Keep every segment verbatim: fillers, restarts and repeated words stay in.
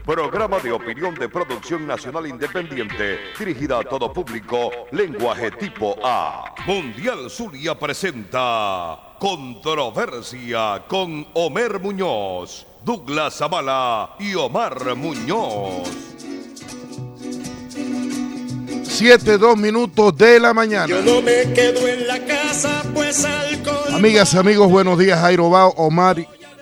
Programa de opinión de producción nacional independiente, dirigida a todo público, lenguaje tipo A. Mundial Zulia presenta Controversia con Homer Muñoz, Douglas Zavala y Omar Muñoz. Siete, dos minutos de la mañana. Yo no me quedo en la casa, pues alcohol. Amigas, amigos, buenos días. Jairo Bao, Omar,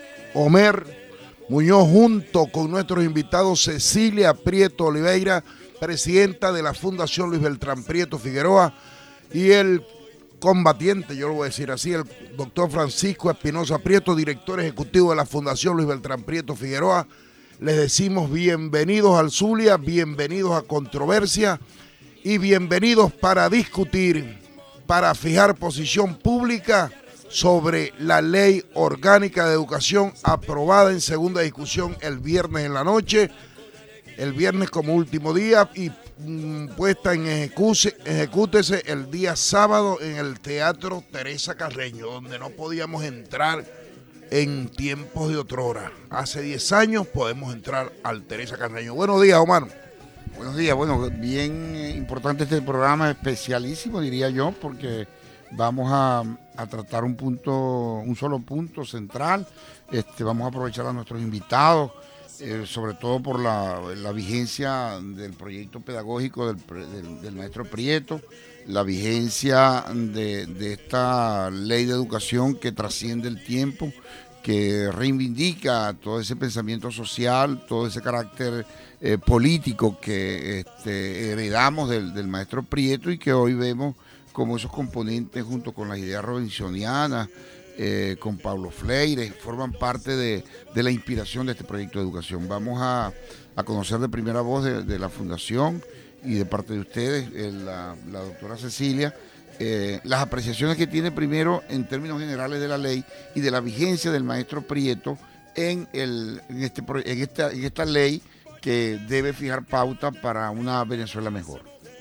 Homer Muñoz, junto con nuestros invitados Cecilia Prieto Oliveira, presidenta de la Fundación Luis Beltrán Prieto Figueroa, y el combatiente, yo lo voy a decir así, el doctor Francisco Espinosa Prieto, director ejecutivo de la Fundación Luis Beltrán Prieto Figueroa. Les decimos bienvenidos al Zulia, bienvenidos a Controversia y bienvenidos para discutir, para fijar posición pública sobre la Ley Orgánica de Educación aprobada en segunda discusión el viernes en la noche, el viernes como último día y mm, puesta en ejecuse, ejecútese el día sábado en el Teatro Teresa Carreño, donde no podíamos entrar en tiempos de otrora. Hace diez años podemos entrar al Teresa Carreño. Buenos días, Omar. Buenos días, bueno, bien importante este programa, especialísimo diría yo, porque vamos a, a tratar un punto, un solo punto central. Este, vamos a aprovechar a nuestros invitados, eh, sobre todo por la, la vigencia del proyecto pedagógico del, del, del maestro Prieto, la vigencia de, de esta ley de educación que trasciende el tiempo, que reivindica todo ese pensamiento social, todo ese carácter eh, político que este, heredamos del, del maestro Prieto y que hoy vemos como esos componentes junto con las ideas robinsonianas, eh, con Paulo Freire, forman parte de, de la inspiración de este proyecto de educación. Vamos a, a conocer de primera voz de, de la Fundación y de parte de ustedes, eh, la, la doctora Cecilia, eh, las apreciaciones que tiene primero en términos generales de la ley y de la vigencia del maestro Prieto en, el, en, este, en, esta, en esta ley que debe fijar pauta para una Venezuela mejor.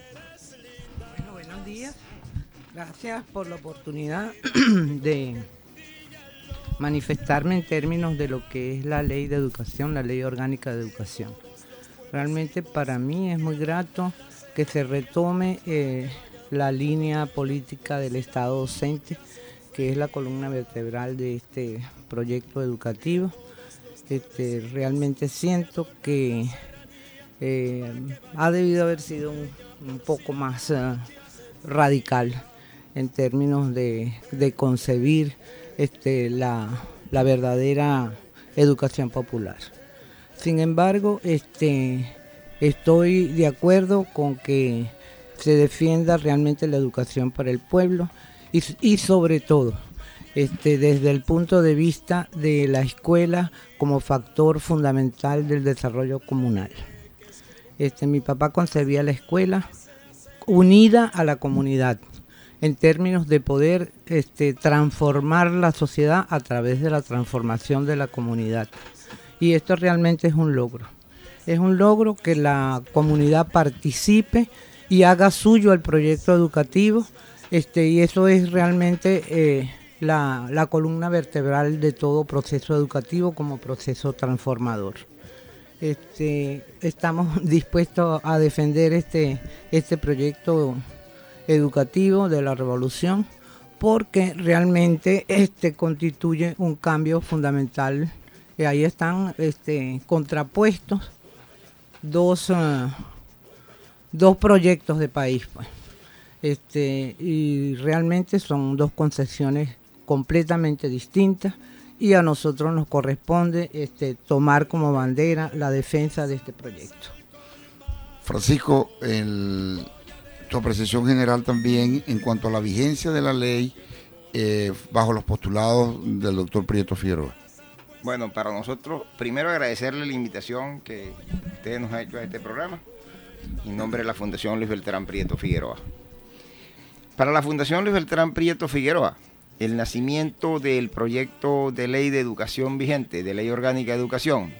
Bueno, buenos días. Gracias por la oportunidad de manifestarme en términos de lo que es la ley de educación, la ley orgánica de educación. Realmente para mí es muy grato que se retome eh, la línea política del Estado docente, que es la columna vertebral de este proyecto educativo. Este, realmente siento que eh, ha debido haber sido un, un poco más uh, radical en términos de, de concebir este, la, la verdadera educación popular. Sin embargo, este, estoy de acuerdo con que se defienda realmente la educación para el pueblo y, y sobre todo este, desde el punto de vista de la escuela como factor fundamental del desarrollo comunal. Este, mi papá concebía la escuela unida a la comunidad, en términos de poder este, transformar la sociedad a través de la transformación de la comunidad. Y esto realmente es un logro. Es un logro que la comunidad participe y haga suyo el proyecto educativo, este, y eso es realmente eh, la, la columna vertebral de todo proceso educativo como proceso transformador. Este, estamos dispuestos a defender este, este proyecto educativo de la revolución porque realmente este constituye un cambio fundamental. Y ahí están este, contrapuestos dos, uh, dos proyectos de país, pues. Este, y realmente son dos concepciones completamente distintas y a nosotros nos corresponde este, tomar como bandera la defensa de este proyecto. Francisco, el, tu apreciación general también en cuanto a la vigencia de la ley eh, bajo los postulados del doctor Prieto Figueroa. Bueno, para nosotros, primero agradecerle la invitación que ustedes nos han hecho a este programa, en nombre de la Fundación Luis Beltrán Prieto Figueroa. Para la Fundación Luis Beltrán Prieto Figueroa, el nacimiento del proyecto de ley de educación vigente, de ley orgánica de educación,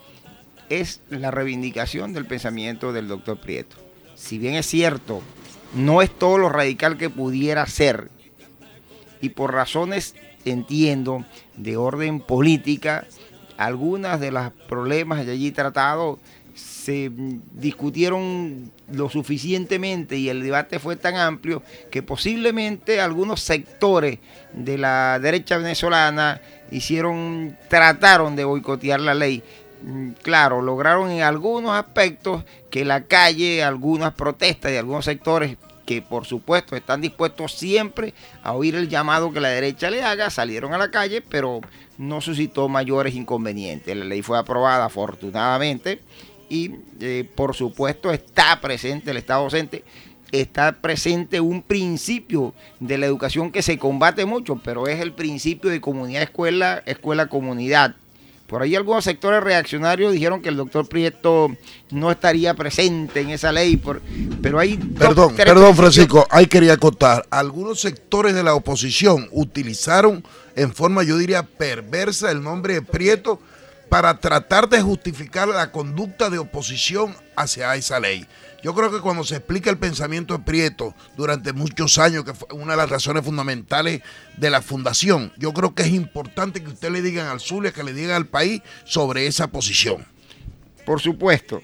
es la reivindicación del pensamiento del doctor Prieto. Si bien es cierto, no es todo lo radical que pudiera ser, y por razones, entiendo, de orden política, algunos de los problemas allí tratados se discutieron lo suficientemente y el debate fue tan amplio que posiblemente algunos sectores de la derecha venezolana hicieron, trataron de boicotear la ley. Claro, lograron en algunos aspectos que la calle, algunas protestas de algunos sectores que por supuesto están dispuestos siempre a oír el llamado que la derecha le haga, salieron a la calle, pero no suscitó mayores inconvenientes. La ley fue aprobada afortunadamente y eh, por supuesto está presente el Estado docente, está presente un principio de la educación que se combate mucho, pero es el principio de comunidad-escuela, escuela-comunidad. Por ahí algunos sectores reaccionarios dijeron que el doctor Prieto no estaría presente en esa ley, por, pero hay... Perdón, dos, perdón Francisco, ahí quería acotar. Algunos sectores de la oposición utilizaron en forma, yo diría, perversa el nombre de Prieto para tratar de justificar la conducta de oposición hacia esa ley. Yo creo que cuando se explica el pensamiento de Prieto durante muchos años, que fue una de las razones fundamentales de la fundación, yo creo que es importante que usted le digan al Zulia, que le digan al país sobre esa posición. Por supuesto,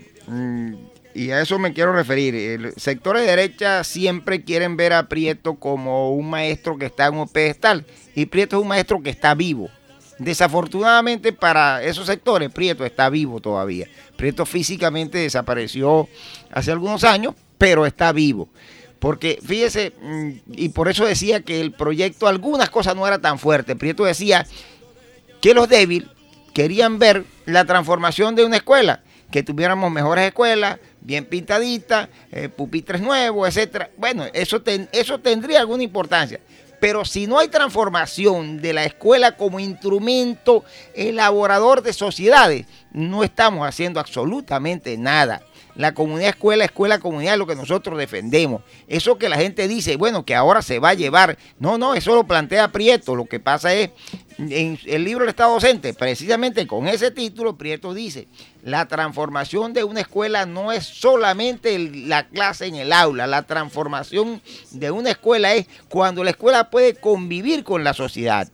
y a eso me quiero referir. El sector de derecha siempre quieren ver a Prieto como un maestro que está en un pedestal, y Prieto es un maestro que está vivo. Desafortunadamente para esos sectores, Prieto está vivo todavía. Prieto físicamente desapareció hace algunos años, pero está vivo. Porque fíjese, y por eso decía que el proyecto, algunas cosas no era tan fuerte. Prieto decía que los débiles querían ver la transformación de una escuela, que tuviéramos mejores escuelas, bien pintaditas, eh, pupitres nuevos, etcétera. Bueno, eso, ten, eso tendría alguna importancia. Pero si no hay transformación de la escuela como instrumento elaborador de sociedades, no estamos haciendo absolutamente nada. La comunidad escuela, escuela comunidad es lo que nosotros defendemos. Eso que la gente dice, bueno, que ahora se va a llevar. No, no, eso lo plantea Prieto. Lo que pasa es, en el libro del Estado docente, precisamente con ese título, Prieto dice, la transformación de una escuela no es solamente el, la clase en el aula. La transformación de una escuela es cuando la escuela puede convivir con la sociedad.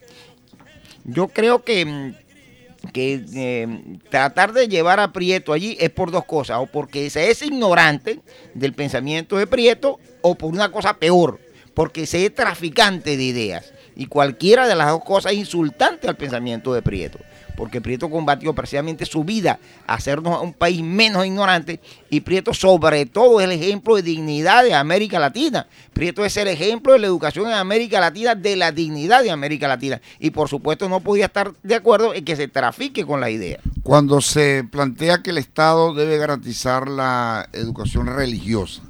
Yo creo que... que eh, tratar de llevar a Prieto allí es por dos cosas, o porque se es ignorante del pensamiento de Prieto, o por una cosa peor, porque se es traficante de ideas, y cualquiera de las dos cosas es insultante al pensamiento de Prieto, porque Prieto combatió precisamente su vida a hacernos un país menos ignorante, y Prieto sobre todo es el ejemplo de dignidad de América Latina. Prieto es el ejemplo de la educación en América Latina, de la dignidad de América Latina, y por supuesto no podía estar de acuerdo en que se trafique con la idea. Cuando se plantea que el Estado debe garantizar la educación religiosa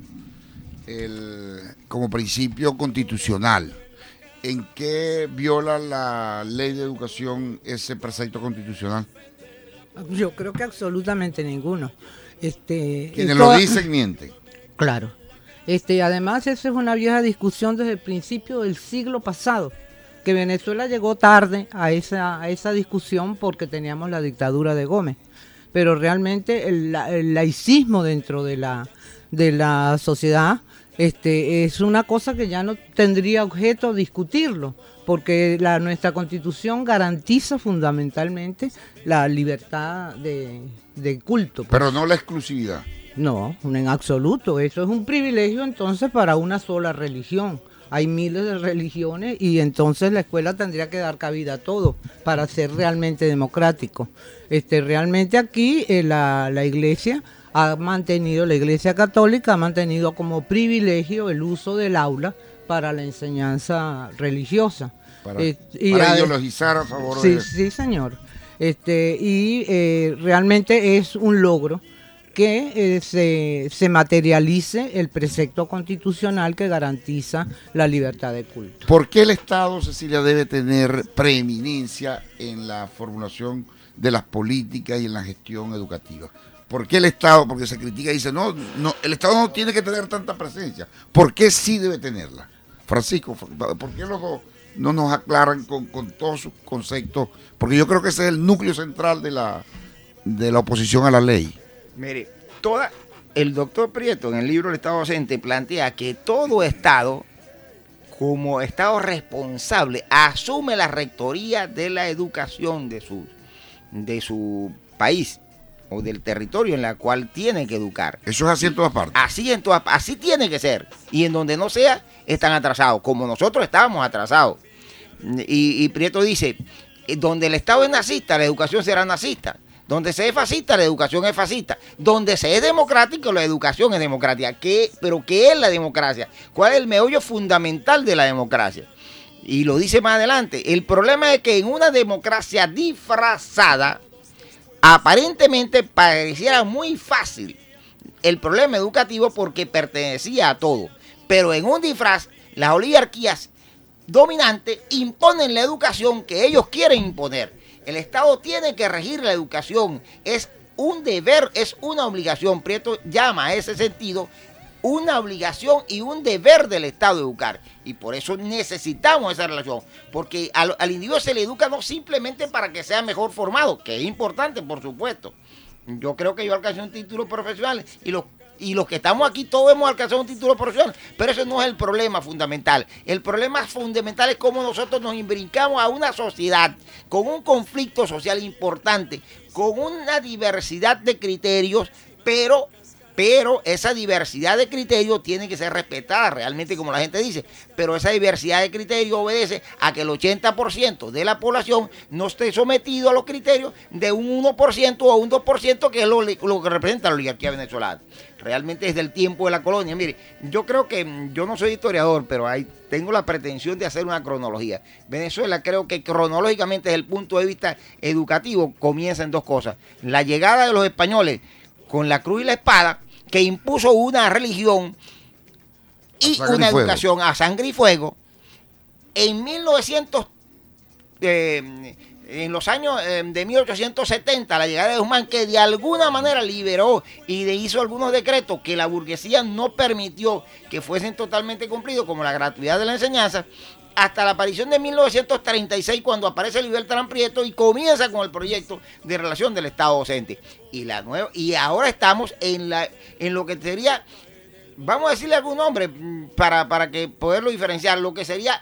el, como principio constitucional, ¿en qué viola la ley de educación ese precepto constitucional? Yo creo que absolutamente ninguno. Este, Quienes esto, lo dicen mienten. Claro. Este, además, esa es una vieja discusión desde el principio del siglo pasado, que Venezuela llegó tarde a esa, a esa discusión porque teníamos la dictadura de Gómez. Pero realmente el, el laicismo dentro de la, de la sociedad Este, es una cosa que ya no tendría objeto discutirlo, porque la, nuestra Constitución garantiza fundamentalmente la libertad de, de culto. Pues. Pero no la exclusividad. No, en absoluto. Eso es un privilegio entonces para una sola religión. Hay miles de religiones y entonces la escuela tendría que dar cabida a todo para ser realmente democrático. Este, realmente aquí eh, la, la iglesia... ha mantenido, la Iglesia Católica ha mantenido como privilegio el uso del aula para la enseñanza religiosa. Para, eh, y para a, ideologizar a favor sí, de... Sí, señor. Este, y eh, realmente es un logro que eh, se, se materialice el precepto constitucional que garantiza la libertad de culto. ¿Por qué el Estado, Cecilia, debe tener preeminencia en la formulación de las políticas y en la gestión educativa? ¿Por qué el Estado? Porque se critica y dice, no, no, el Estado no tiene que tener tanta presencia. ¿Por qué sí debe tenerla? Francisco, ¿por qué los dos no nos aclaran con, con todos sus conceptos? Porque yo creo que ese es el núcleo central de la, de la oposición a la ley. Mire, toda, el doctor Prieto en el libro del Estado docente plantea que todo Estado, como Estado responsable, asume la rectoría de la educación de sus de su país o del territorio en la cual tiene que educar. Eso es así en todas partes. Así en todas, así tiene que ser. Y en donde no sea, están atrasados, como nosotros estábamos atrasados. Y, y Prieto dice, donde el Estado es nazista, la educación será nazista. Donde se es fascista, la educación es fascista. Donde se es democrático, la educación es democrática. ¿Qué, pero qué es la democracia? ¿Cuál es el meollo fundamental de la democracia? Y lo dice más adelante. El problema es que en una democracia disfrazada, aparentemente pareciera muy fácil el problema educativo porque pertenecía a todo. Pero en un disfraz, las oligarquías dominantes imponen la educación que ellos quieren imponer. El Estado tiene que regir la educación. Es un deber, es una obligación. Prieto llama a ese sentido una obligación y un deber del Estado educar. Y por eso necesitamos esa relación. Porque al, al individuo se le educa no simplemente para que sea mejor formado, que es importante, por supuesto. Yo creo que yo alcancé un título profesional y los, y los que estamos aquí todos hemos alcanzado un título profesional. Pero ese no es el problema fundamental. El problema fundamental es cómo nosotros nos imbrincamos a una sociedad con un conflicto social importante, con una diversidad de criterios, pero... Pero esa diversidad de criterios tiene que ser respetada realmente, como la gente dice. Pero esa diversidad de criterios obedece a que el ochenta por ciento de la población no esté sometido a los criterios de un uno por ciento o un dos por ciento, que es lo, lo que representa la oligarquía venezolana. Realmente desde el tiempo de la colonia. Mire, yo creo que, yo no soy historiador, pero ahí tengo la pretensión de hacer una cronología. Venezuela, creo que cronológicamente, desde el punto de vista educativo, comienza en dos cosas. La llegada de los españoles con la cruz y la espada, que impuso una religión y una educación a sangre y fuego. En mil novecientos, eh, en los años eh, de mil ochocientos setenta, la llegada de Guzmán, que de alguna manera liberó y de hizo algunos decretos que la burguesía no permitió que fuesen totalmente cumplidos, como la gratuidad de la enseñanza, hasta la aparición de mil novecientos treinta y seis, cuando aparece Luis Beltrán Prieto y comienza con el proyecto de relación del Estado docente. Y la nueva, y ahora estamos en la en lo que sería, vamos a decirle algún nombre para, para que poderlo diferenciar, lo que sería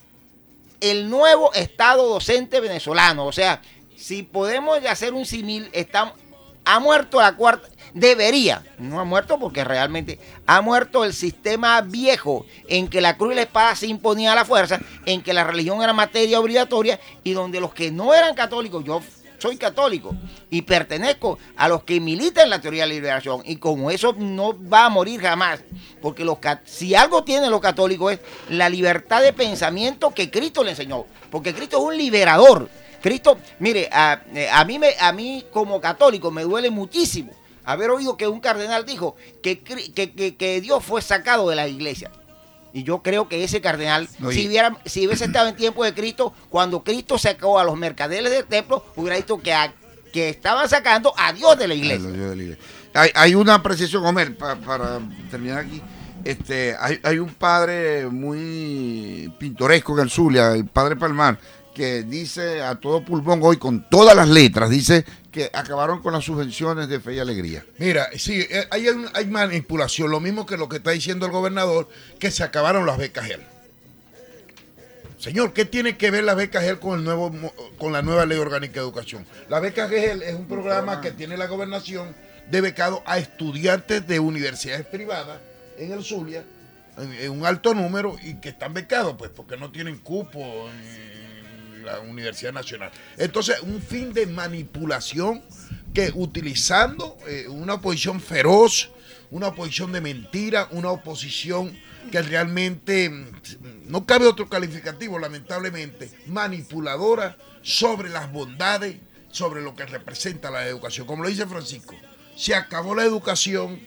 el nuevo Estado docente venezolano. O sea, si podemos hacer un símil, estamos, ha muerto la cuarta, debería, no ha muerto porque realmente ha muerto el sistema viejo en que la cruz y la espada se imponía a la fuerza, en que la religión era materia obligatoria y donde los que no eran católicos, yo soy católico y pertenezco a los que militan en la teoría de la liberación, y como eso no va a morir jamás, porque los, si algo tienen los católicos es la libertad de pensamiento que Cristo le enseñó, porque Cristo es un liberador. Cristo, mire, a, a, mí me, a mí como católico me duele muchísimo haber oído que un cardenal dijo que, que, que, que Dios fue sacado de la iglesia. Y yo creo que ese cardenal, no, si, hubiera, si hubiese estado en tiempo de Cristo, cuando Cristo sacó a los mercaderes del templo, hubiera visto que, a, que estaban sacando a Dios de la iglesia. De la iglesia. Hay, hay una precisión, Homer, pa, para terminar aquí. Este, hay, hay un padre muy pintoresco en el Zulia, el padre Palmar, que dice a todo pulmón hoy, con todas las letras, dice que acabaron con las subvenciones de Fe y Alegría. Mira, sí, hay, hay manipulación, lo mismo que lo que está diciendo el gobernador, que se acabaron las becas G E L. Señor, ¿qué tiene que ver las becas G E L con el nuevo, con la nueva Ley Orgánica de Educación? La beca G E L es un programa que tiene la gobernación de becado a estudiantes de universidades privadas en el Zulia, en, en un alto número, y que están becados, pues, porque no tienen cupo en la Universidad Nacional. Entonces, un fin de manipulación que utilizando eh, una oposición feroz, una oposición de mentira, una oposición que realmente no cabe otro calificativo, lamentablemente, manipuladora sobre las bondades, sobre lo que representa la educación. Como lo dice Francisco, se acabó la educación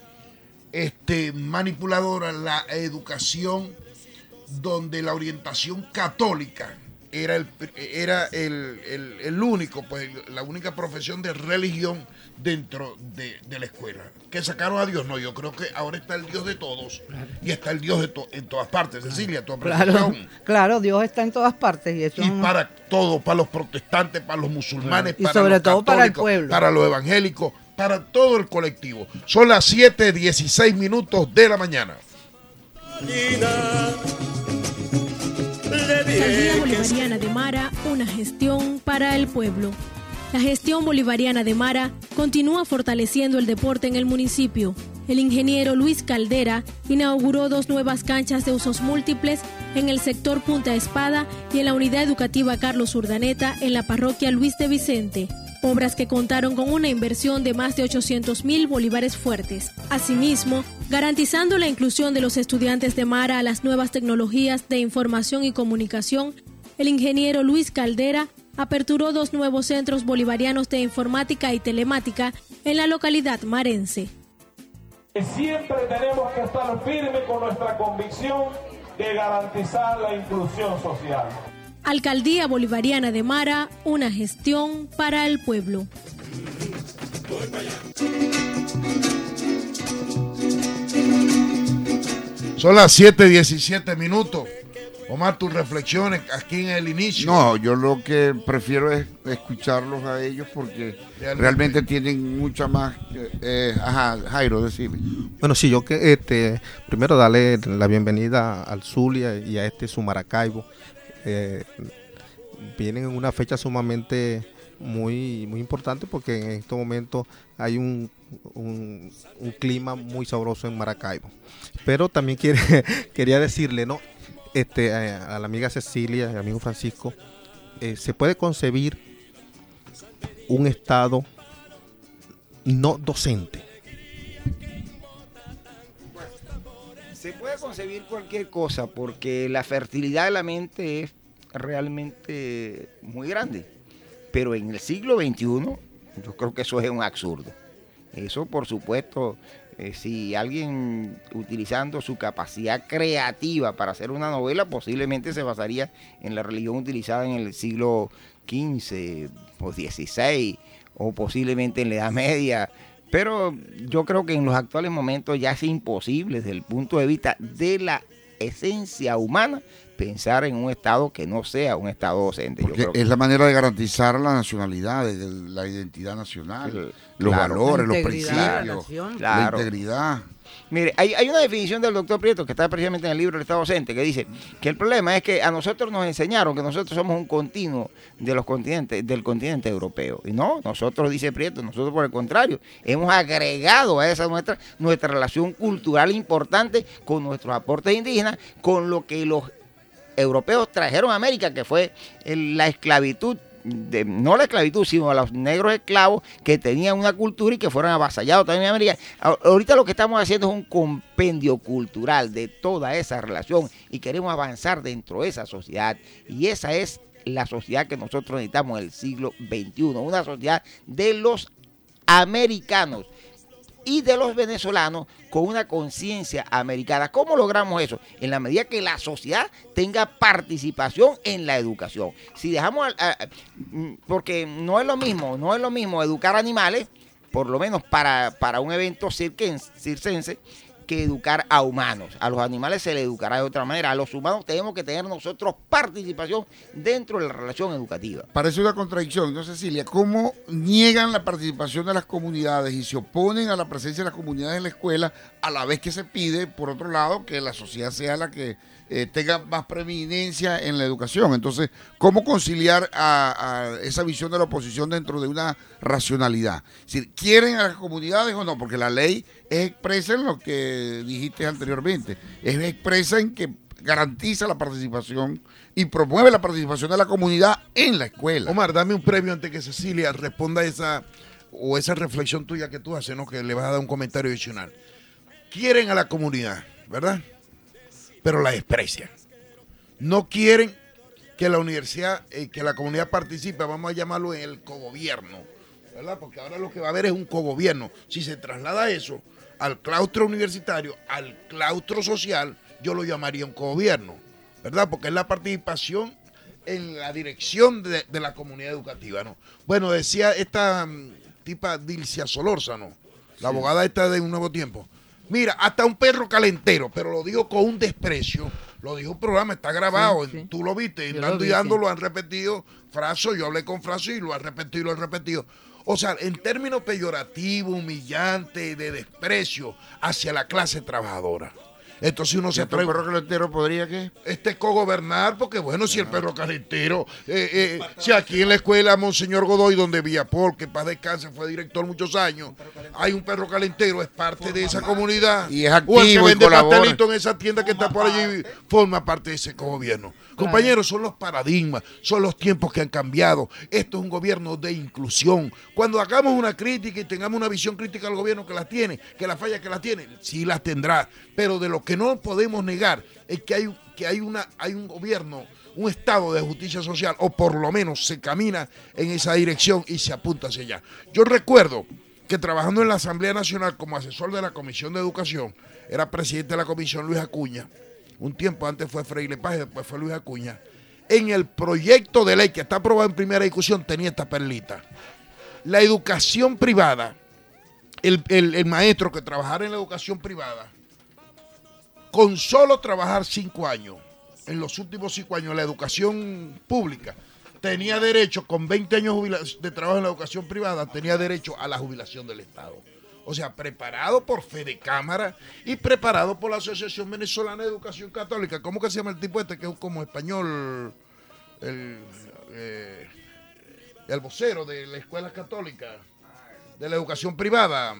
este, manipuladora, la educación donde la orientación católica era el era el, el, el único, pues la única profesión de religión dentro de, de la escuela. Que sacaron a Dios, no, yo creo que ahora está el Dios de todos, claro, y está el Dios de to, en todas partes. Cecilia, tu apreciación. Claro, claro, Dios está en todas partes. Y, eso y no... para todos, para los protestantes, para los musulmanes, claro, y para sobre los todo católicos, para el pueblo, para los evangélicos, para todo el colectivo. Son las siete dieciséis minutos de la mañana. Alcaldía Bolivariana de Mara, una gestión para el pueblo. La gestión bolivariana de Mara continúa fortaleciendo el deporte en el municipio. El ingeniero Luis Caldera inauguró dos nuevas canchas de usos múltiples en el sector Punta Espada y en la unidad educativa Carlos Urdaneta en la parroquia Luis de Vicente. Obras que contaron con una inversión de más de ochocientos mil bolívares fuertes. Asimismo, garantizando la inclusión de los estudiantes de Mara a las nuevas tecnologías de información y comunicación, el ingeniero Luis Caldera aperturó dos nuevos centros bolivarianos de informática y telemática en la localidad marense. Siempre tenemos que estar firmes con nuestra convicción de garantizar la inclusión social. Alcaldía Bolivariana de Mara, una gestión para el pueblo. Son las siete diecisiete minutos. Omar, tus reflexiones aquí en el inicio. No, yo lo que prefiero es escucharlos a ellos porque realmente, realmente tienen mucha más... Eh, ajá, Jairo, decime. Bueno, sí, yo que este primero darle la bienvenida al Zulia y a este su Maracaibo. Eh, vienen en una fecha sumamente muy muy importante porque en estos momentos hay un, un, un clima muy sabroso en Maracaibo. Pero también quiere, quería decirle, ¿no? Este, a, a la amiga Cecilia, al amigo Francisco, eh, se puede concebir un estado no docente. Se puede concebir cualquier cosa porque la fertilidad de la mente es realmente muy grande, pero en el siglo veintiuno yo creo que eso es un absurdo. Eso, por supuesto, eh, si alguien utilizando su capacidad creativa para hacer una novela, posiblemente se basaría en la religión utilizada en el siglo quince o dieciséis, o posiblemente en la Edad Media. Pero yo creo que en los actuales momentos ya es imposible, desde el punto de vista de la esencia humana, pensar en un estado que no sea un estado docente. Porque yo creo que es la manera de garantizar la nacionalidad, la identidad nacional, claro, los valores, los principios, la, claro. la integridad. Mire, hay, hay una definición del doctor Prieto que está precisamente en el libro del Estado Docente, que dice que el problema es que a nosotros nos enseñaron que nosotros somos un continuo de los continentes, del continente europeo. Y no, nosotros, dice Prieto, nosotros por el contrario, hemos agregado a esa nuestra, nuestra relación cultural importante con nuestros aportes indígenas, con lo que los europeos trajeron a América, que fue el, la esclavitud, de, no la esclavitud, sino a los negros esclavos que tenían una cultura y que fueron avasallados también en América. Ahorita lo que estamos haciendo es un compendio cultural de toda esa relación y queremos avanzar dentro de esa sociedad, y esa es la sociedad que nosotros necesitamos en el siglo veintiuno, una sociedad de los americanos y de los venezolanos con una conciencia americana. ¿Cómo logramos eso? En la medida que la sociedad tenga participación en la educación. Si dejamos, a, a, porque no es lo mismo, no es lo mismo educar animales, por lo menos para, para un evento circense, circense, que educar a humanos. A los animales se les educará de otra manera. A los humanos tenemos que tener nosotros participación dentro de la relación educativa. Parece una contradicción, ¿no, Cecilia? ¿Cómo niegan la participación de las comunidades y se oponen a la presencia de las comunidades en la escuela, a la vez que se pide, por otro lado, que la sociedad sea la que eh, tenga más preeminencia en la educación? Entonces, ¿cómo conciliar a, a esa visión de la oposición dentro de una racionalidad? Es decir, ¿quieren a las comunidades o no? Porque la ley es expresa en lo que dijiste anteriormente, es expresa en que garantiza la participación y promueve la participación de la comunidad en la escuela. Omar, dame un premio antes que Cecilia responda esa o esa reflexión tuya que tú haces, ¿no? Que le vas a dar un comentario adicional. Quieren a la comunidad, ¿verdad? Pero la desprecian. No quieren que la universidad, eh, que la comunidad participe, vamos a llamarlo en el cogobierno, ¿verdad? Porque ahora lo que va a haber es un cogobierno. Si se traslada eso al claustro universitario, al claustro social, yo lo llamaría un cogobierno, ¿verdad? Porque es la participación en la dirección de, de la comunidad educativa, ¿no? Bueno, decía esta um, tipa Dilcia Solórzano, la sí. abogada esta de Un Nuevo Tiempo. Mira, hasta un perro calentero, pero lo dijo con un desprecio. Lo dijo un programa, está grabado, sí, sí. Tú lo viste, yo Dando y Dando lo han repetido. Fraso, yo hablé con Fraso y lo ha repetido y lo ha repetido. O sea, en términos peyorativos, humillantes, de desprecio hacia la clase trabajadora. Entonces uno se ¿El perro pregunta, calentero podría qué? este cogobernar, porque bueno, si el perro calentero, eh, eh, si aquí en la escuela Monseñor Godoy, donde Villapol, que paz descanse, fue director muchos años, hay un perro calentero, es parte de esa comunidad. Y es o el que activo y vende colabora. pastelito en esa tienda que está por allí, forma parte de ese cogobierno. Compañeros, son los paradigmas, son los tiempos que han cambiado. Esto es un gobierno de inclusión. Cuando hagamos una crítica y tengamos una visión crítica al gobierno que la tiene, que la falla que la tiene, sí las tendrá. Pero de lo que no podemos negar es que hay, que hay, una, hay un gobierno, un estado de justicia social, o por lo menos se camina en esa dirección y se apunta hacia allá. Yo recuerdo que trabajando en la Asamblea Nacional como asesor de la Comisión de Educación, era presidente de la Comisión Luis Acuña, un tiempo antes fue Freire Paz y después fue Luis Acuña. En el proyecto de ley que está aprobado en primera discusión tenía esta perlita. La educación privada, el, el, el maestro que trabajara en la educación privada, con solo trabajar cinco años, en los últimos cinco años en la educación pública, tenía derecho, con veinte años de trabajo en la educación privada, tenía derecho a la jubilación del Estado. O sea, preparado por Fede Cámara y preparado por la Asociación Venezolana de Educación Católica. ¿Cómo que se llama el tipo este que es como español, el, eh, el vocero de la escuela católica, de la educación privada?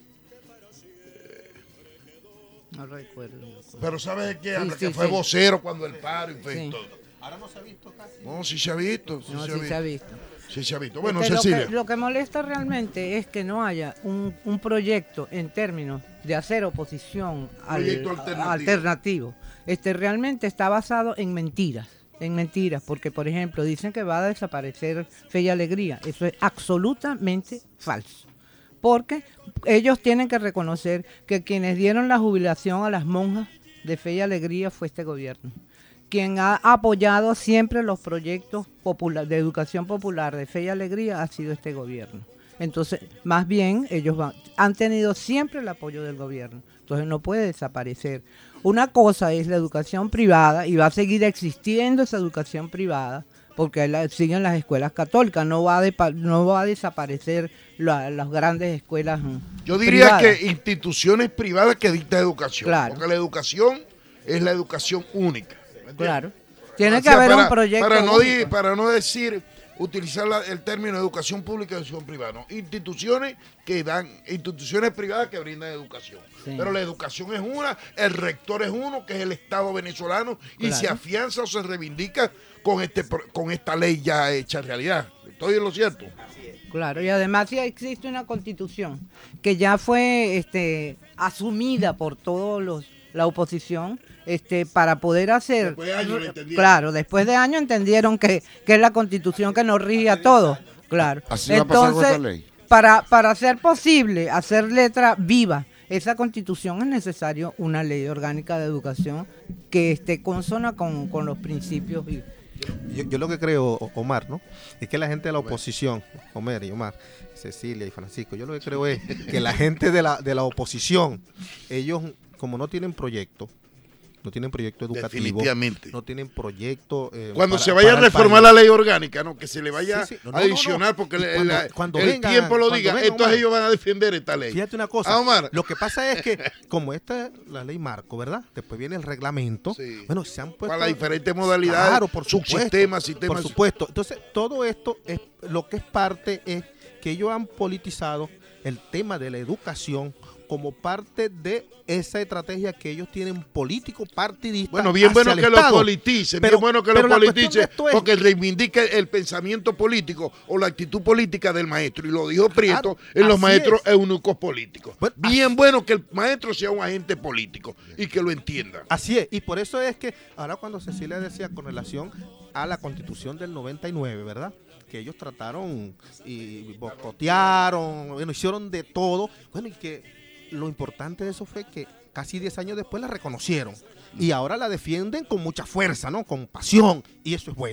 No recuerdo. Pero ¿sabes de qué? Sí, Habla sí, que fue sí. vocero cuando el paro y fue Sí. todo. Ahora no se ha visto casi. No, sí se ha visto. Sí, No, se, sí ha visto. se ha visto. Sí se ha visto. Bueno, Este, Cecilia. Lo que, lo que molesta realmente es que no haya un, un proyecto en términos de hacer oposición al Proyecto alternativo. alternativo. Este realmente está basado en mentiras, en mentiras, porque por ejemplo dicen que va a desaparecer Fe y Alegría. Eso es absolutamente falso. Porque ellos tienen que reconocer que quienes dieron la jubilación a las monjas de Fe y Alegría fue este gobierno. Quien ha apoyado siempre los proyectos popular, de educación popular de Fe y Alegría ha sido este gobierno. Entonces, más bien, ellos van, han tenido siempre el apoyo del gobierno. Entonces, no puede desaparecer. Una cosa es la educación privada y va a seguir existiendo esa educación privada porque la, siguen las escuelas católicas. No va a, de, no va a desaparecer la, las grandes escuelas Yo diría privadas. que instituciones privadas que dictan educación. Claro. Porque la educación es la educación única. Claro. Tiene O que sea, haber para, un proyecto para no, di- único. para no decir, utilizar la- el término educación pública y educación privada, no. Instituciones que dan, instituciones privadas que brindan educación. Sí. Pero la educación es una, el rector es uno, que es el Estado venezolano, y Claro. se afianza o se reivindica con este pro- con esta ley ya hecha realidad. ¿Estoy en lo cierto? Claro, y además ya existe una constitución que ya fue este, asumida por todos los la oposición este para poder hacer Después de años lo entendieron. claro, después de años entendieron que, que es la constitución que nos rige a todos, claro. Así va a pasar con esta ley. para para hacer posible hacer letra viva esa constitución es necesario una ley orgánica de educación que esté consona con, con los principios y Yo, yo lo que creo, O- Omar, ¿no? Es que la gente de la oposición, Homer y Omar, Cecilia y Francisco, yo lo que creo es que la gente de la, de la oposición, ellos como no tienen proyecto, no tienen proyecto educativo, Definitivamente. no tienen proyecto... eh, Cuando para- se vaya a para el reformar país. la ley orgánica, ¿no? Que se le vaya Sí, sí. No, no, a no, no. adicionar, porque Y el, cuando- la- cuando el venga- tiempo lo cuando diga, venga, entonces Omar. ellos van a defender esta ley. Fíjate una cosa, Ah, Omar. lo que pasa es que como esta es la ley marco, ¿verdad? Después viene el reglamento. Sí. Bueno, se han puesto... Para las diferentes modalidades, Claro, por supuesto, subsistemas, sistemas. Por supuesto. Entonces, todo esto es lo que es parte es que ellos han politizado el tema de la educación como parte de esa estrategia que ellos tienen político partidista. Bueno, bien hacia bueno el que lo Estado. politicen, Pero- bien bueno que lo pero la cuestión de politicen, esto es- porque reivindica el pensamiento político o la actitud política del maestro. Y lo dijo Prieto Claro, en los así maestros es. eunucos políticos. Bueno, bien así- bueno que el maestro sea un agente político y que lo entienda. Así es, y por eso es que ahora cuando Cecilia decía con relación a la Constitución del noventa y nueve, ¿verdad? Que ellos trataron y boicotearon, bueno, hicieron de todo, bueno, y que lo importante de eso fue que casi diez años después la reconocieron y ahora la defienden con mucha fuerza, ¿no? Con pasión, y eso es bueno,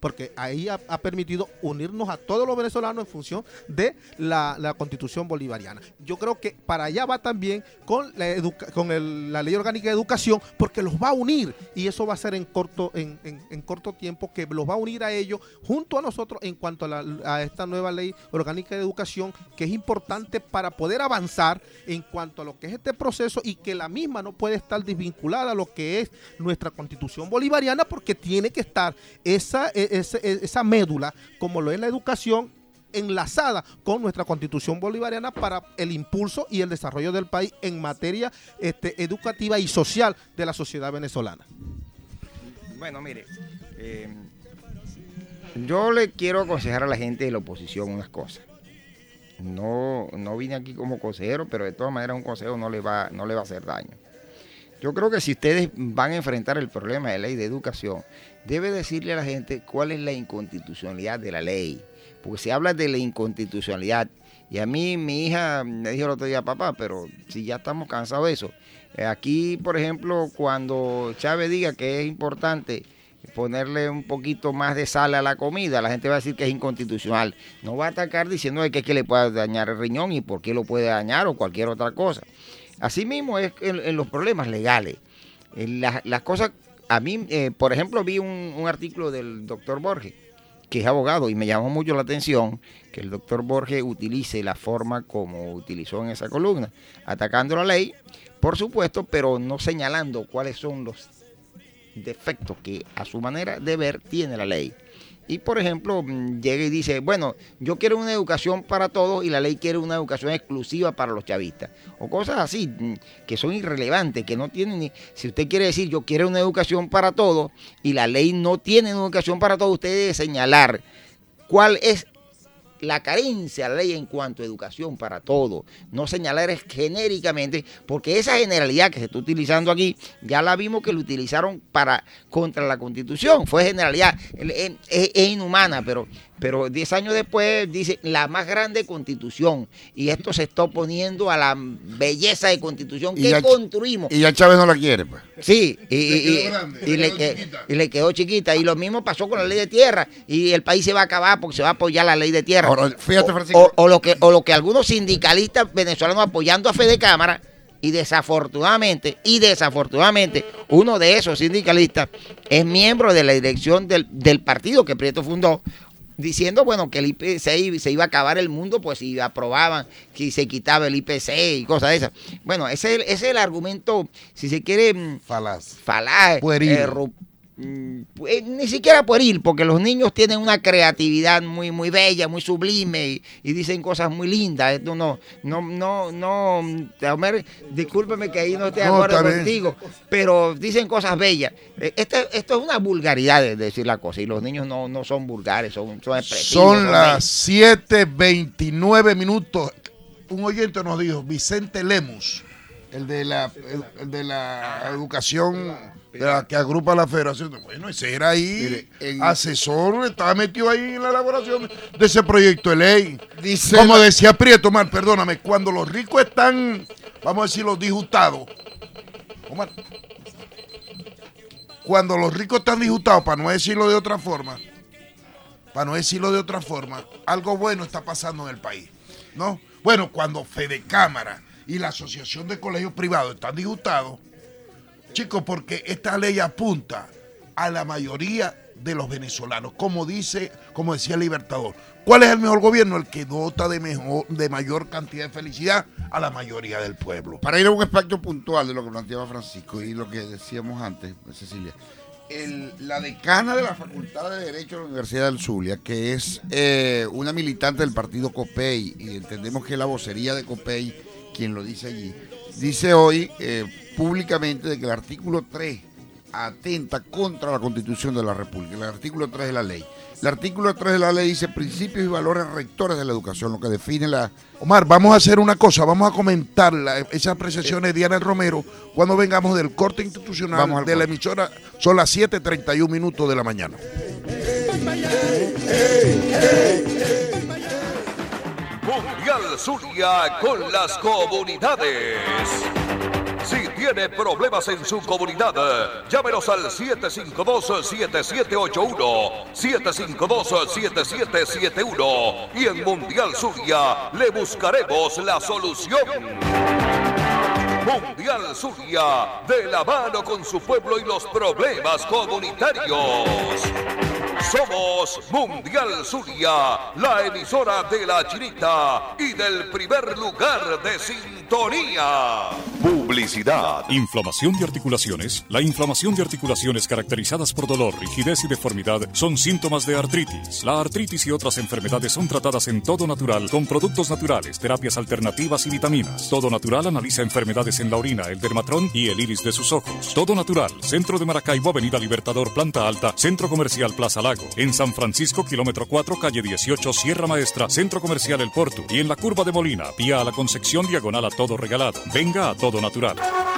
porque ahí ha, ha permitido unirnos a todos los venezolanos en función de la, la Constitución bolivariana. Yo creo que para allá va también con la, educa, con el, la Ley Orgánica de Educación, porque los va a unir, y eso va a ser en corto, en, en, en corto tiempo, que los va a unir a ellos junto a nosotros en cuanto a, la, a esta nueva Ley Orgánica de Educación, que es importante para poder avanzar en cuanto a lo que es este proceso, y que la misma no puede estar desvinculada a lo que es nuestra Constitución bolivariana, porque tiene que estar esa, esa, esa médula, como lo es la educación, enlazada con nuestra Constitución bolivariana para el impulso y el desarrollo del país en materia este, educativa y social de la sociedad venezolana. Bueno, mire, eh, yo le quiero aconsejar a la gente de la oposición unas cosas. No, no vine aquí como consejero, pero de todas maneras un consejo no le va, no le va a hacer daño. Yo creo que si ustedes van a enfrentar el problema de ley de educación, debe decirle a la gente cuál es la inconstitucionalidad de la ley. Porque se habla de la inconstitucionalidad. Y a mí, mi hija me dijo el otro día, papá, pero si ya estamos cansados de eso. Aquí, por ejemplo, cuando Chávez diga que es importante ponerle un poquito más de sal a la comida, la gente va a decir que es inconstitucional. No va a atacar diciendo que, es que le puede dañar el riñón y por qué lo puede dañar o cualquier otra cosa. Asimismo es en, en los problemas legales. En la, las cosas, a mí, eh, por ejemplo, vi un, un artículo del doctor Borges, que es abogado, y me llamó mucho la atención que el doctor Borges utilice la forma como utilizó en esa columna, atacando la ley, por supuesto, pero no señalando cuáles son los defectos que a su manera de ver tiene la ley. Y por ejemplo, llega y dice, bueno, yo quiero una educación para todos y la ley quiere una educación exclusiva para los chavistas. O cosas así, que son irrelevantes, que no tienen ni... Si usted quiere decir, yo quiero una educación para todos y la ley no tiene una educación para todos, usted debe señalar cuál es la carencia de la ley en cuanto a educación para todos, no señalar genéricamente, porque esa generalidad que se está utilizando aquí, ya la vimos que lo utilizaron para contra la Constitución, fue generalidad, es, es, es inhumana, pero pero diez años después dice la más grande Constitución, y esto se está oponiendo a la belleza de Constitución que ya, construimos. Y ya Chávez no la quiere, pues. Sí, y, y, y, grande, y, le que, y le quedó chiquita, y lo mismo pasó con la ley de tierra, y el país se va a acabar porque se va a apoyar la ley de tierra. Ahora, fíjate, Francisco. O, o, o, lo que, o lo que algunos sindicalistas venezolanos apoyando a Fede Cámara, y desafortunadamente, y desafortunadamente, uno de esos sindicalistas es miembro de la dirección del, del partido que Prieto fundó, diciendo, bueno, que el I P C se iba a acabar el mundo, pues si aprobaban, si se quitaba el I P C y cosas de esas. Bueno, ese, ese es el argumento, si se quiere, falaz, falaz, pueril. Eh, Eh, ni siquiera pueril, porque los niños tienen una creatividad muy muy bella, muy sublime, y, y dicen cosas muy lindas. Esto no, no, no, no, Homer, discúlpeme que ahí no esté de no, acuerdo contigo, pero dicen cosas bellas. Este, esto es una vulgaridad de decir la cosa, y los niños no, no son vulgares, son, son expresivos. Son las siete veintinueve minutos. Un oyente nos dijo, Vicente Lemus, el de la, el, el de la educación, de la que agrupa la federación. Bueno, ese era ahí, mire, en, asesor, estaba metido ahí en la elaboración de ese proyecto de ley. Dice Como la, decía Prieto, Omar, perdóname, cuando los ricos están, vamos a decir, los disgustados, Omar, cuando los ricos están disgustados, para no decirlo de otra forma, para no decirlo de otra forma, algo bueno está pasando en el país, ¿no? Bueno, cuando Fede Cámara y la Asociación de Colegios Privados están disgustados, chicos, porque esta ley apunta a la mayoría de los venezolanos, como dice, como decía el Libertador. ¿Cuál es el mejor gobierno? El que dota de mejor, de mayor cantidad de felicidad a la mayoría del pueblo. Para ir a un aspecto puntual de lo que planteaba Francisco y lo que decíamos antes, Cecilia, el, la decana de la Facultad de Derecho de la Universidad del Zulia, que es eh, una militante del partido COPEI, y entendemos que es la vocería de COPEI quien lo dice allí, dice hoy eh, públicamente de que el artículo tres atenta contra la Constitución de la República, el artículo tres de la ley. El artículo tres de la ley dice principios y valores rectores de la educación, lo que define la... Omar, vamos a hacer una cosa, vamos a comentar la, esas apreciaciones de Diana Romero cuando vengamos del corte institucional de corte. La emisora. Son las siete treinta y un minutos de la mañana. Mundial Zulia con las comunidades. Si tiene problemas en su comunidad, llámenos al siete cinco dos, siete siete ocho uno, siete cinco dos, siete siete siete uno y en Mundial Zulia le buscaremos la solución. Mundial Zulia, de la mano con su pueblo y los problemas comunitarios. Somos Mundial Zulia, la emisora de La Chinita y del primer lugar de sintonía. Publicidad. Inflamación de articulaciones. La inflamación de articulaciones caracterizadas por dolor, rigidez y deformidad son síntomas de artritis. La artritis y otras enfermedades son tratadas en Todo Natural con productos naturales, terapias alternativas y vitaminas. Todo Natural analiza enfermedades en la orina, el dermatrón y el iris de sus ojos. Todo Natural, Centro de Maracaibo, Avenida Libertador, Planta Alta, Centro Comercial Plaza Lago. En San Francisco, kilómetro cuatro, calle dieciocho, Sierra Maestra, Centro Comercial El Porto. Y en la Curva de Molina, vía a la Concepción, diagonal a Todo Regalado. Venga a Todo Natural.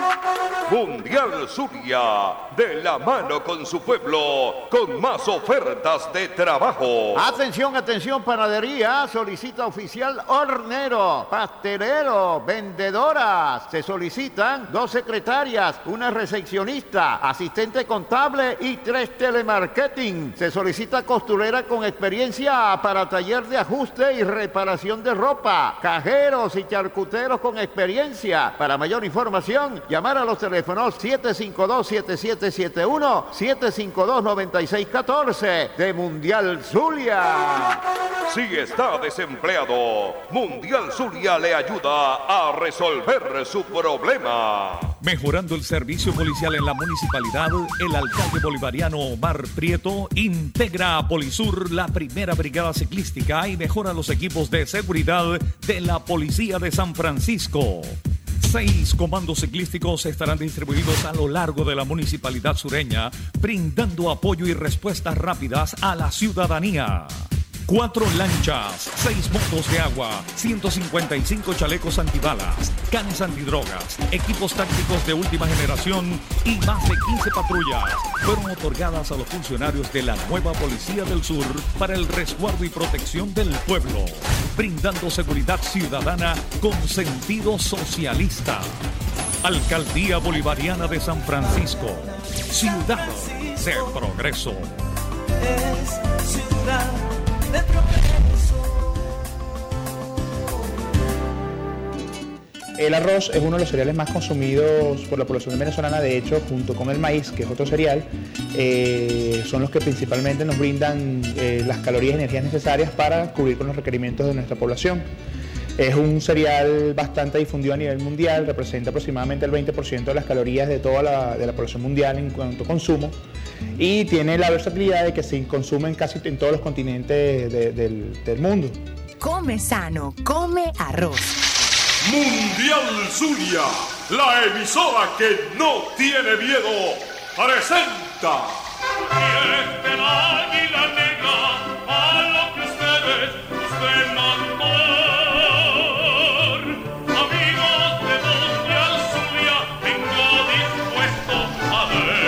Mundial Zulia, de la mano con su pueblo, con más ofertas de trabajo. Atención, atención, panadería, solicita oficial hornero, pastelero, vendedoras. Se solicitan dos secretarias, una recepcionista, asistente contable y tres telemarketing. Se solicita costurera con experiencia para taller de ajuste y reparación de ropa, cajeros y charcuteros con experiencia. Para mayor información, llamar a los teléfonos siete cinco dos, siete siete siete uno, siete cinco dos, nueve seis uno cuatro de Mundial Zulia. Si está desempleado, Mundial Zulia le ayuda a resolver su problema. Mejorando el servicio policial en la municipalidad, el alcalde bolivariano Omar Prieto integra a Polisur, la primera brigada ciclística, y mejora los equipos de seguridad de la Policía de San Francisco. Seis comandos ciclísticos estarán distribuidos a lo largo de la municipalidad sureña, brindando apoyo y respuestas rápidas a la ciudadanía. Cuatro lanchas, seis motos de agua, ciento cincuenta y cinco chalecos antibalas, canes antidrogas, equipos tácticos de última generación y más de quince patrullas fueron otorgadas a los funcionarios de la nueva Policía del Sur para el resguardo y protección del pueblo, brindando seguridad ciudadana con sentido socialista. Alcaldía Bolivariana de San Francisco, ciudad de progreso. Es ciudad de progreso. El arroz es uno de los cereales más consumidos por la población venezolana. De hecho, junto con el maíz, que es otro cereal, eh, son los que principalmente nos brindan eh, las calorías y energías necesarias para cubrir con los requerimientos de nuestra población. Es un cereal bastante difundido a nivel mundial, representa aproximadamente el veinte por ciento de las calorías de toda la, de la población mundial en cuanto a consumo, y tiene la versatilidad de que se consume en casi en todos los continentes de, del, del mundo. Come sano, come arroz. Mundial Zulia, la emisora que no tiene miedo, presenta. Y este la águila negra, a lo que ustedes se mandó. Amigos de Mundial Zulia, vengo dispuesto a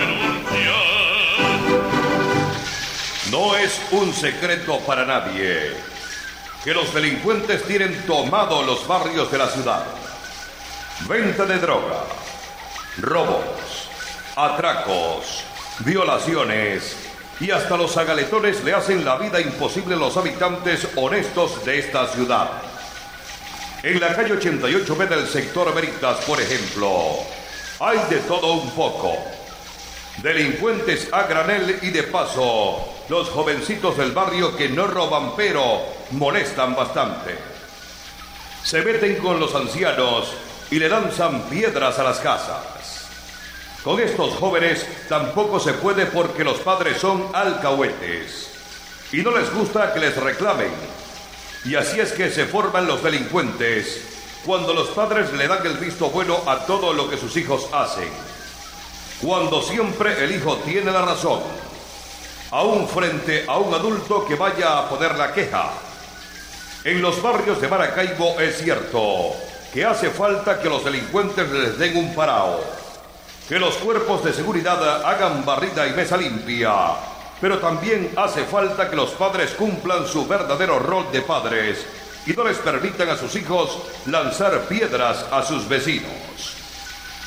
denunciar. No es un secreto para nadie que los delincuentes tienen tomado los barrios de la ciudad. Venta de droga, robos, atracos, violaciones y hasta los zagaletones le hacen la vida imposible a los habitantes honestos de esta ciudad. En la calle ochenta y ocho B del sector Veritas, por ejemplo, hay de todo un poco. Delincuentes a granel y de paso, los jovencitos del barrio que no roban pero molestan bastante. Se meten con los ancianos y le lanzan piedras a las casas. Con estos jóvenes tampoco se puede porque los padres son alcahuetes y no les gusta que les reclamen. Y así es que se forman los delincuentes cuando los padres le dan el visto bueno a todo lo que sus hijos hacen. Cuando siempre el hijo tiene la razón, aún frente a un adulto que vaya a poner la queja. En los barrios de Maracaibo es cierto que hace falta que los delincuentes les den un parao, que los cuerpos de seguridad hagan barrida y mesa limpia, pero también hace falta que los padres cumplan su verdadero rol de padres y no les permitan a sus hijos lanzar piedras a sus vecinos.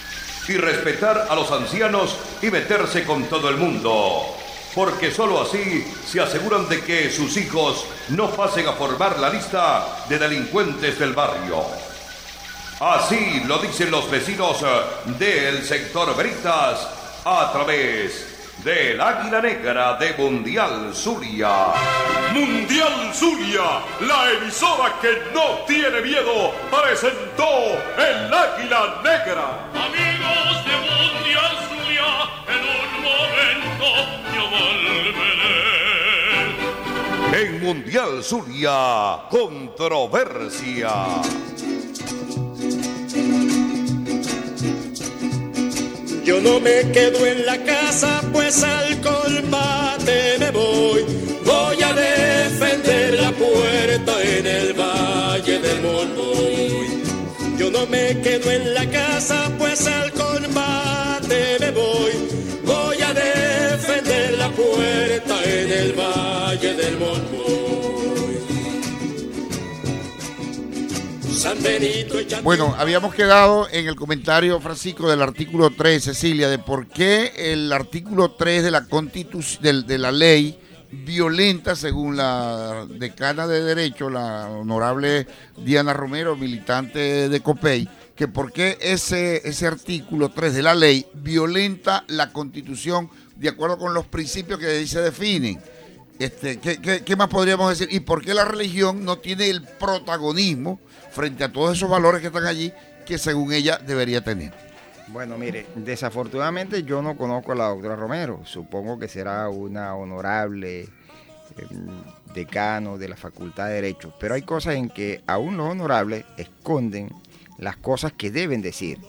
y respetar a los ancianos y meterse con todo el mundo, porque sólo así se aseguran de que sus hijos no pasen a formar la lista de delincuentes del barrio. Así lo dicen los vecinos del sector Veritas a través del Águila Negra de Mundial Zulia. Mundial Zulia, la emisora que no tiene miedo, presentó el Águila Negra. Amigos de Mundial Zulia, en un momento yo volveré. En Mundial Zulia, controversia. Yo no me quedo en la casa, pues al combate me voy. Voy a defender la puerta en el Valle del Monroy. Yo no me quedo en la casa, pues al combate me voy. Voy a defender la puerta en el Valle del Monroy. San Benito, bueno, habíamos quedado en el comentario, Francisco, del artículo tres, Cecilia, de por qué el artículo tres de la constitución, de, de la ley violenta, según la decana de Derecho, la honorable Diana Romero, militante de COPEI, que por qué ese, ese artículo tres de la ley violenta la Constitución de acuerdo con los principios que ahí se definen. Este, ¿qué, qué, ¿Qué más podríamos decir? ¿Y por qué la religión no tiene el protagonismo frente a todos esos valores que están allí que según ella debería tener? Bueno, mire, desafortunadamente yo no conozco a la doctora Romero. Supongo que será una honorable eh, decano de la Facultad de Derecho, pero hay cosas en que aún los honorables esconden las cosas que deben decir.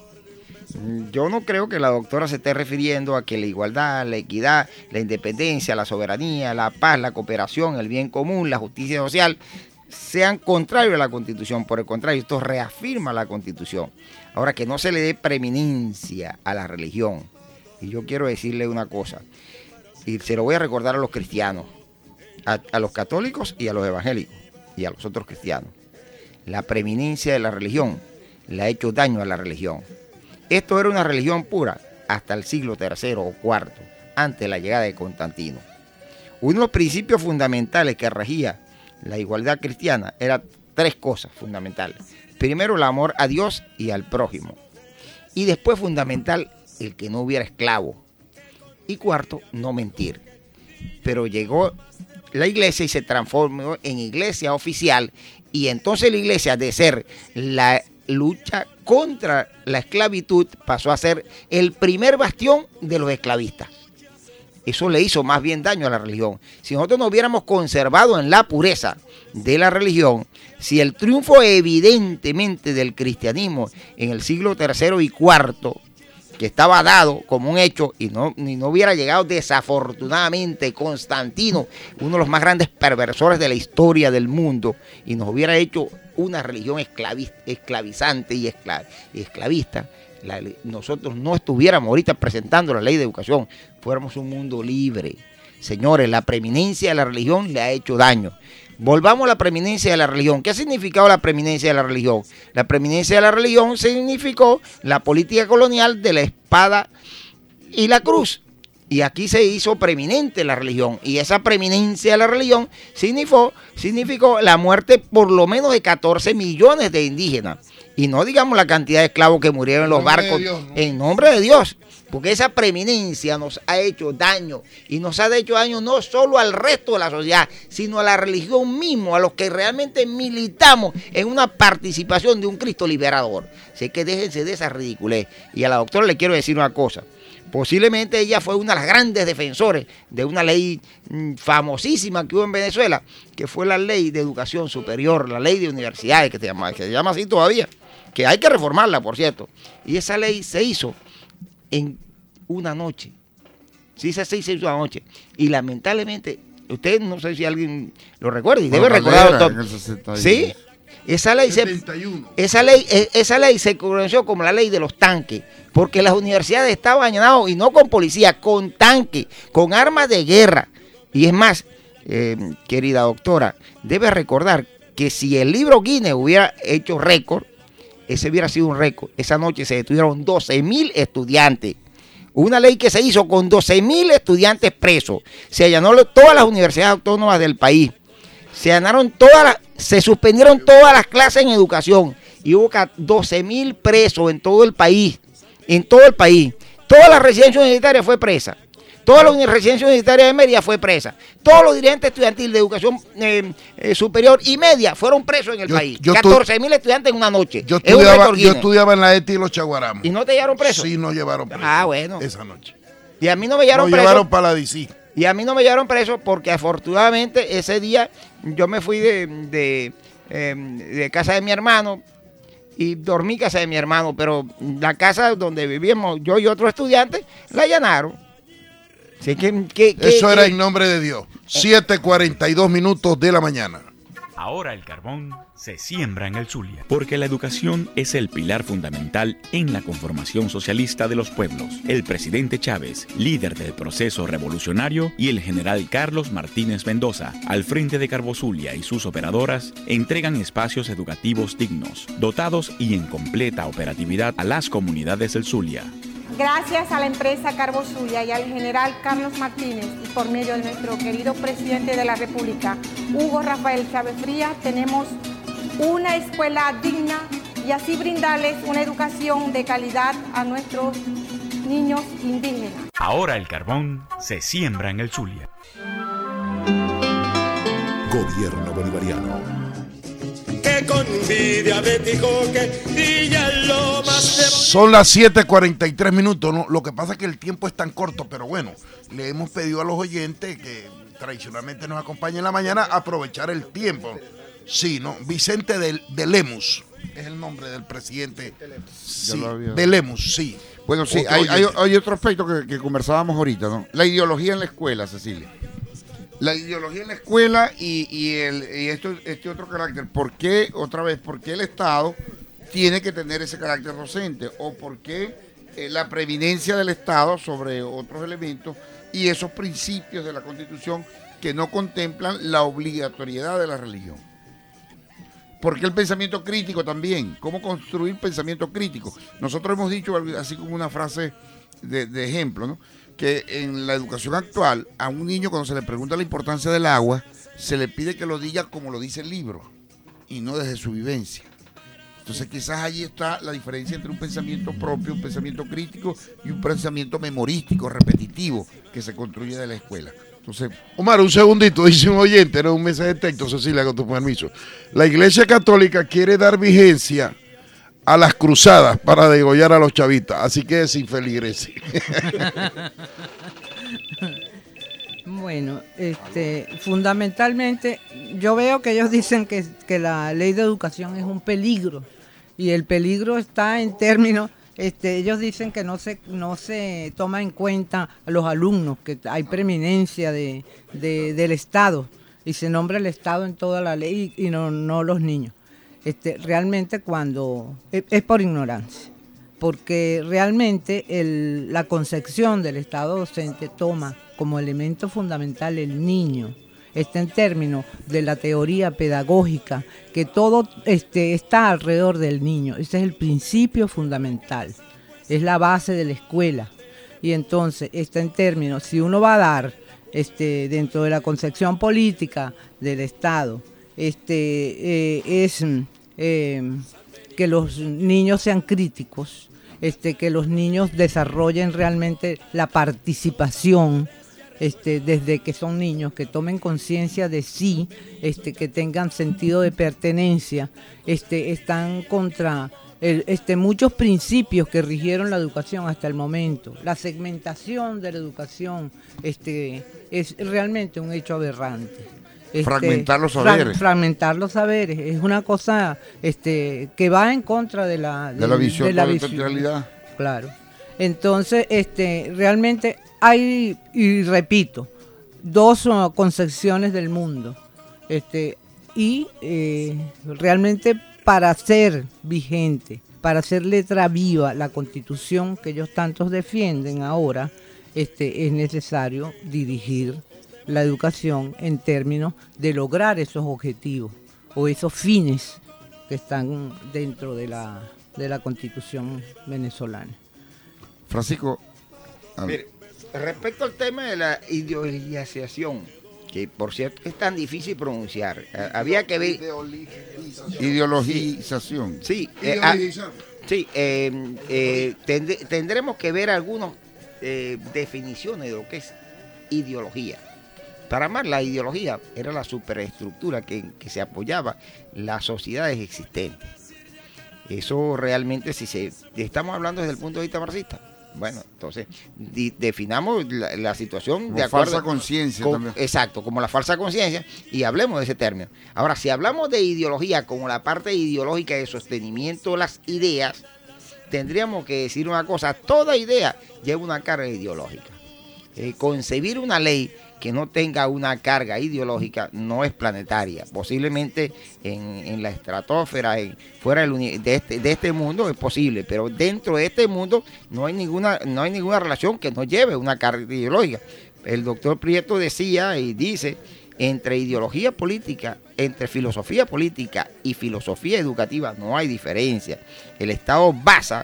Yo no creo que la doctora se esté refiriendo a que la igualdad, la equidad, la independencia, la soberanía, la paz, la cooperación, el bien común, la justicia social sean contrarios a la Constitución. Por el contrario, esto reafirma la Constitución. Ahora, que no se le dé preeminencia a la religión. Y yo quiero decirle una cosa, y se lo voy a recordar a los cristianos, a, a los católicos y a los evangélicos, y a los otros cristianos. La preeminencia de la religión le ha hecho daño a la religión. Esto era una religión pura hasta el siglo tercero o cuarto, antes de la llegada de Constantino. Uno de los principios fundamentales que regía la igualdad cristiana eran tres cosas fundamentales. Primero, el amor a Dios y al prójimo. Y después, fundamental, el que no hubiera esclavo. Y cuarto, no mentir. Pero llegó la iglesia y se transformó en iglesia oficial. Y entonces la iglesia, de ser la lucha contra la esclavitud, pasó a ser el primer bastión de los esclavistas. Eso le hizo más bien daño a la religión. Si nosotros nos hubiéramos conservado en la pureza de la religión, si el triunfo evidentemente del cristianismo en el siglo tercero y cuarto, que estaba dado como un hecho, y no, y no hubiera llegado desafortunadamente Constantino, uno de los más grandes perversores de la historia del mundo, y nos hubiera hecho una religión esclavi, esclavizante y, esclav, y esclavista, la, nosotros no estuviéramos ahorita presentando la ley de educación, fuéramos un mundo libre. Señores, la preeminencia de la religión le ha hecho daño. Volvamos a la preeminencia de la religión. ¿Qué ha significado la preeminencia de la religión? La preeminencia de la religión significó la política colonial de la espada y la cruz. Y aquí se hizo preeminente la religión. Y esa preeminencia de la religión significó, significó la muerte por lo menos de catorce millones de indígenas. Y no digamos la cantidad de esclavos que murieron en los barcos, Dios, ¿no? En nombre de Dios. Porque esa preeminencia nos ha hecho daño. Y nos ha hecho daño no solo al resto de la sociedad, sino a la religión mismo, a los que realmente militamos en una participación de un Cristo liberador. Así que déjense de esa ridiculez. Y a la doctora le quiero decir una cosa. Posiblemente ella fue una de las grandes defensores de una ley mmm, famosísima que hubo en Venezuela, que fue la ley de educación superior, la ley de universidades, que se llama, que se llama así todavía, que hay que reformarla, por cierto. Y esa ley se hizo en una noche. Sí, se hizo en una noche. Y lamentablemente, usted no sé si alguien lo recuerda, y debe recordar. Sí, esa ley, se, esa, ley, esa ley se conoció como la ley de los tanques, porque las universidades estaban llenadas, y no con policía, con tanques, con armas de guerra. Y es más, eh, querida doctora, debe recordar que si el libro Guinness hubiera hecho récord, ese hubiera sido un récord. Esa noche se detuvieron doce mil estudiantes. Una ley que se hizo con doce mil estudiantes presos. Se allanó todas las universidades autónomas del país. Se allanaron todas las, se suspendieron todas las clases en educación. Y hubo doce mil presos en todo el país. En todo el país. Toda la residencia universitaria fue presa. Toda la residencia universitaria de Mérida fue presa. Todos los dirigentes estudiantiles de educación eh, eh, superior y media fueron presos en el yo, país. Yo catorce mil estudiantes en una noche. Yo estudiaba, yo estudiaba en la E T I y los Chaguaramos. ¿Y no te llevaron preso? Sí, no llevaron preso. Ah, bueno. Esa noche. Y a mí no me llevaron no preso. llevaron para la D C. Y a mí no me llevaron preso porque afortunadamente ese día yo me fui de, de, eh, de casa de mi hermano y dormí en casa de mi hermano, pero la casa donde vivíamos yo y otros estudiantes la allanaron. Sí, que, que, que, Eso era que, en nombre de Dios. siete cuarenta y dos minutos de la mañana. Ahora el carbón se siembra en el Zulia, porque la educación es el pilar fundamental en la conformación socialista de los pueblos. El presidente Chávez, líder del proceso revolucionario, y el general Carlos Martínez Mendoza, al frente de Carbozulia y sus operadoras, entregan espacios educativos dignos, dotados y en completa operatividad a las comunidades del Zulia. Gracias a la empresa Carbozulia y al general Carlos Martínez y por medio de nuestro querido presidente de la República, Hugo Rafael Chávez Frías, tenemos una escuela digna y así brindarles una educación de calidad a nuestros niños indígenas. Ahora el carbón se siembra en el Zulia. Gobierno bolivariano. Que con envidia me dijo que Villa lo más de... Son las siete cuarenta y tres minutos, ¿no? Lo que pasa es que el tiempo es tan corto, pero bueno, le hemos pedido a los oyentes que tradicionalmente nos acompañen en la mañana aprovechar el tiempo. Sí, ¿no? Vicente de, de Lemus es el nombre del presidente. Sí, de Lemus, sí. Bueno, sí, hay, hay, hay otro aspecto que, que conversábamos ahorita, ¿no? La ideología en la escuela, Cecilia. La ideología en la escuela y, y, el, y esto, este otro carácter. ¿Por qué, otra vez, por qué el Estado tiene que tener ese carácter docente? ¿O por qué eh, la preeminencia del Estado sobre otros elementos y esos principios de la Constitución que no contemplan la obligatoriedad de la religión? ¿Por qué el pensamiento crítico también? ¿Cómo construir pensamiento crítico? Nosotros hemos dicho, así como una frase de, de ejemplo, ¿no?, que en la educación actual a un niño cuando se le pregunta la importancia del agua, se le pide que lo diga como lo dice el libro y no desde su vivencia. Entonces quizás allí está la diferencia entre un pensamiento propio, un pensamiento crítico y un pensamiento memorístico, repetitivo, que se construye de la escuela. Entonces, Omar, un segundito, dice un oyente, era un mensaje de texto, Cecilia, con tu permiso. La Iglesia Católica quiere dar vigencia a las cruzadas para degollar a los chavistas, así que sin feligreses. Bueno, este, fundamentalmente yo veo que ellos dicen que, que la ley de educación es un peligro y el peligro está en términos, este, ellos dicen que no se no se toma en cuenta a los alumnos, que hay preeminencia de, de, del Estado y se nombra el Estado en toda la ley y no, no los niños. Este, realmente cuando es, es por ignorancia, porque realmente el, la concepción del Estado docente toma como elemento fundamental el niño, está en términos de la teoría pedagógica, que todo este, está alrededor del niño, ese es el principio fundamental, es la base de la escuela, y entonces está en términos, si uno va a dar este, dentro de la concepción política del Estado, este eh, es eh, que los niños sean críticos, este, que los niños desarrollen realmente la participación este, desde que son niños, que tomen conciencia de sí, este, que tengan sentido de pertenencia, este, están contra el, este, muchos principios que rigieron la educación hasta el momento. La segmentación de la educación este, es realmente un hecho aberrante. Este, fragmentar los saberes. Fra fragmentar los saberes. Es una cosa este, que va en contra de la, de, de la visión de la de visión. totalidad. Claro. Entonces, este, realmente hay, y repito, dos uh, concepciones del mundo. Este, y eh, realmente para ser vigente, para hacer letra viva la Constitución que ellos tantos defienden ahora, este, es necesario dirigir la educación en términos de lograr esos objetivos o esos fines que están dentro de la de la Constitución venezolana. Francisco, mire, respecto al tema de la ideologización, que por cierto es tan difícil pronunciar, eh, había que ver... Ideologización. Sí, eh, ah, sí eh, eh, tend tendremos que ver algunas eh, definiciones de lo que es ideología. Para más, la ideología era la superestructura que, que se apoyaba las sociedades existentes. Eso realmente, si se estamos hablando desde el punto de vista marxista, bueno, entonces di, definamos la, la situación como de acuerdo falsa conciencia también. Exacto, como la falsa conciencia, y hablemos de ese término. Ahora, si hablamos de ideología como la parte ideológica de sostenimiento de las ideas, tendríamos que decir una cosa: toda idea lleva una carga ideológica. Eh, concebir una ley que no tenga una carga ideológica no es planetaria. Posiblemente en, en la estratosfera, en, fuera del, de, este, de este mundo es posible, pero dentro de este mundo no hay ninguna, no hay ninguna relación que no lleve una carga ideológica. El doctor Prieto decía y dice, entre ideología política, entre filosofía política y filosofía educativa no hay diferencia. El Estado basa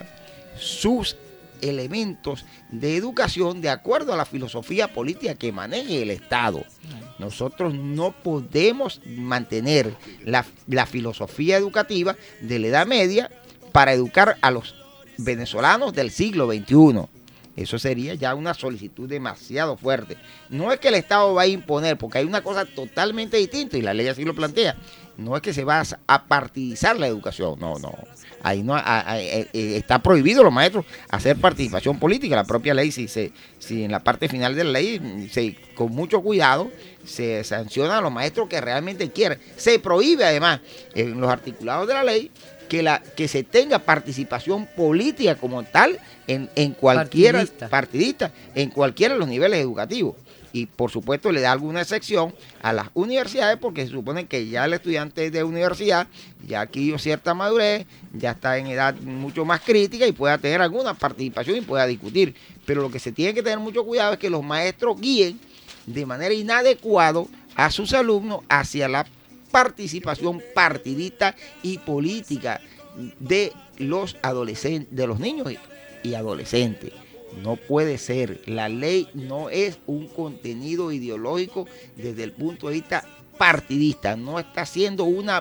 sus elementos de educación de acuerdo a la filosofía política que maneje el Estado. Nosotros no podemos mantener la, la filosofía educativa de la Edad Media para educar a los venezolanos del siglo veintiuno. Eso sería ya una solicitud demasiado fuerte. No es que el Estado va a imponer, porque hay una cosa totalmente distinta y la ley así lo plantea. No es que se va a partidizar la educación, no, no. Ahí no a, a, a, está prohibido los maestros hacer participación política. La propia ley, si, se, si en la parte final de la ley, se, con mucho cuidado, se sanciona a los maestros que realmente quieren. Se prohíbe además en los articulados de la ley que, la, que se tenga participación política como tal en, en cualquiera partidista. partidista, en cualquiera de los niveles educativos. Y por supuesto le da alguna excepción a las universidades, porque se supone que ya el estudiante de universidad ya adquirió cierta madurez, ya está en edad mucho más crítica y pueda tener alguna participación y pueda discutir. Pero lo que se tiene que tener mucho cuidado es que los maestros guíen de manera inadecuada a sus alumnos hacia la participación partidista y política de los adolescentes, de los niños y adolescentes. No puede ser. La ley no es un contenido ideológico desde el punto de vista partidista. No está haciendo una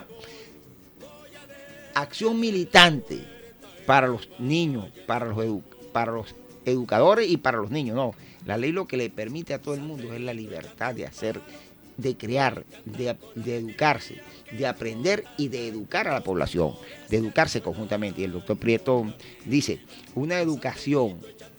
acción militante para los niños, para los, edu para los educadores y para los niños. No. La ley lo que le permite a todo el mundo es la libertad de hacer, de crear, de, de educarse, de aprender y de educar a la población, de educarse conjuntamente. Y el doctor Prieto dice, una educación...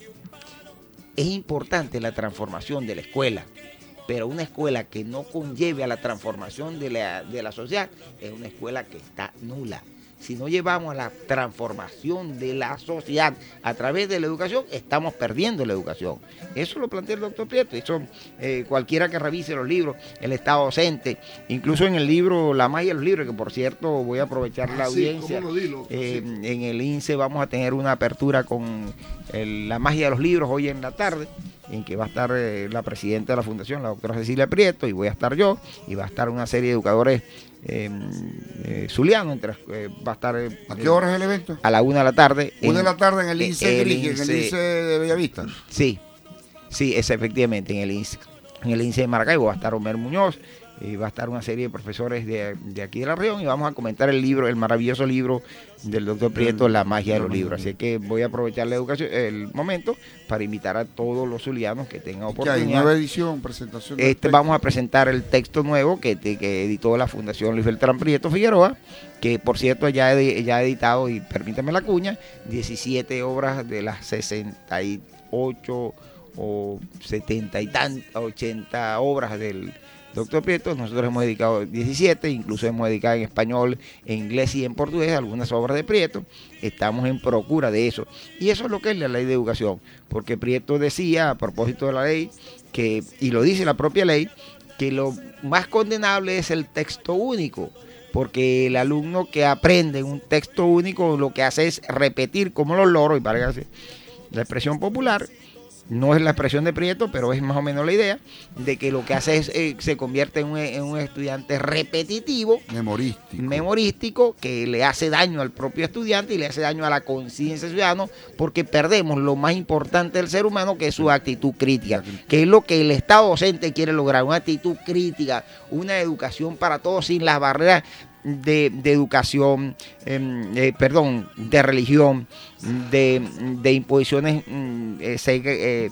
Es importante la transformación de la escuela, pero una escuela que no conlleve a la transformación de la, de la sociedad es una escuela que está nula. Si no llevamos a la transformación de la sociedad a través de la educación, estamos perdiendo la educación. Eso lo plantea el doctor Prieto. Eso, eh, cualquiera que revise los libros, el Estado docente, incluso en el libro La magia de los libros, que por cierto voy a aprovechar la ah, audiencia. Sí, ¿cómo lo digo? Eh, sí. En el I N S E vamos a tener una apertura con el, La magia de los libros hoy en la tarde, en que va a estar eh, la presidenta de la fundación, la doctora Cecilia Prieto, y voy a estar yo, y va a estar una serie de educadores eh, eh, zulianos, entre, eh, va a estar... Eh, ¿A qué hora es el evento? A la una de la tarde. Una de la tarde en el I N S E, el, el, en el I N S E de Bellavista. Sí, sí, es efectivamente, en el I N S E, en el I N S E de Maracaibo va a estar Homer Muñoz, y va a estar una serie de profesores de, de aquí de la región, y vamos a comentar el libro, el maravilloso libro del doctor Prieto, La magia de los libros. Así que voy a aprovechar la educación, el momento para invitar a todos los zulianos que tengan oportunidad. ¿Hay nueva edición, presentación? Este, vamos a presentar el texto nuevo que, que editó la Fundación Luis Beltrán Prieto Figueroa, que por cierto ya, ya ha editado, y permítame la cuña, diecisiete obras de las sesenta y ocho o setenta y tantas, ochenta obras del doctor Prieto. Nosotros hemos dedicado diecisiete, incluso hemos dedicado en español, en inglés y en portugués algunas obras de Prieto. Estamos en procura de eso. Y eso es lo que es la ley de educación, porque Prieto decía, a propósito de la ley, que, y lo dice la propia ley, que lo más condenable es el texto único, porque el alumno que aprende un texto único lo que hace es repetir como los loros, y para la expresión popular, no es la expresión de Prieto, pero es más o menos la idea, de que lo que hace es, eh, se convierte en un, en un estudiante repetitivo, memorístico. memorístico, que le hace daño al propio estudiante y le hace daño a la conciencia ciudadana, porque perdemos lo más importante del ser humano, que es su actitud crítica, que es lo que el Estado docente quiere lograr, una actitud crítica, una educación para todos sin las barreras De, de educación, eh, eh, perdón, de religión, de, de imposiciones eh, segre, eh,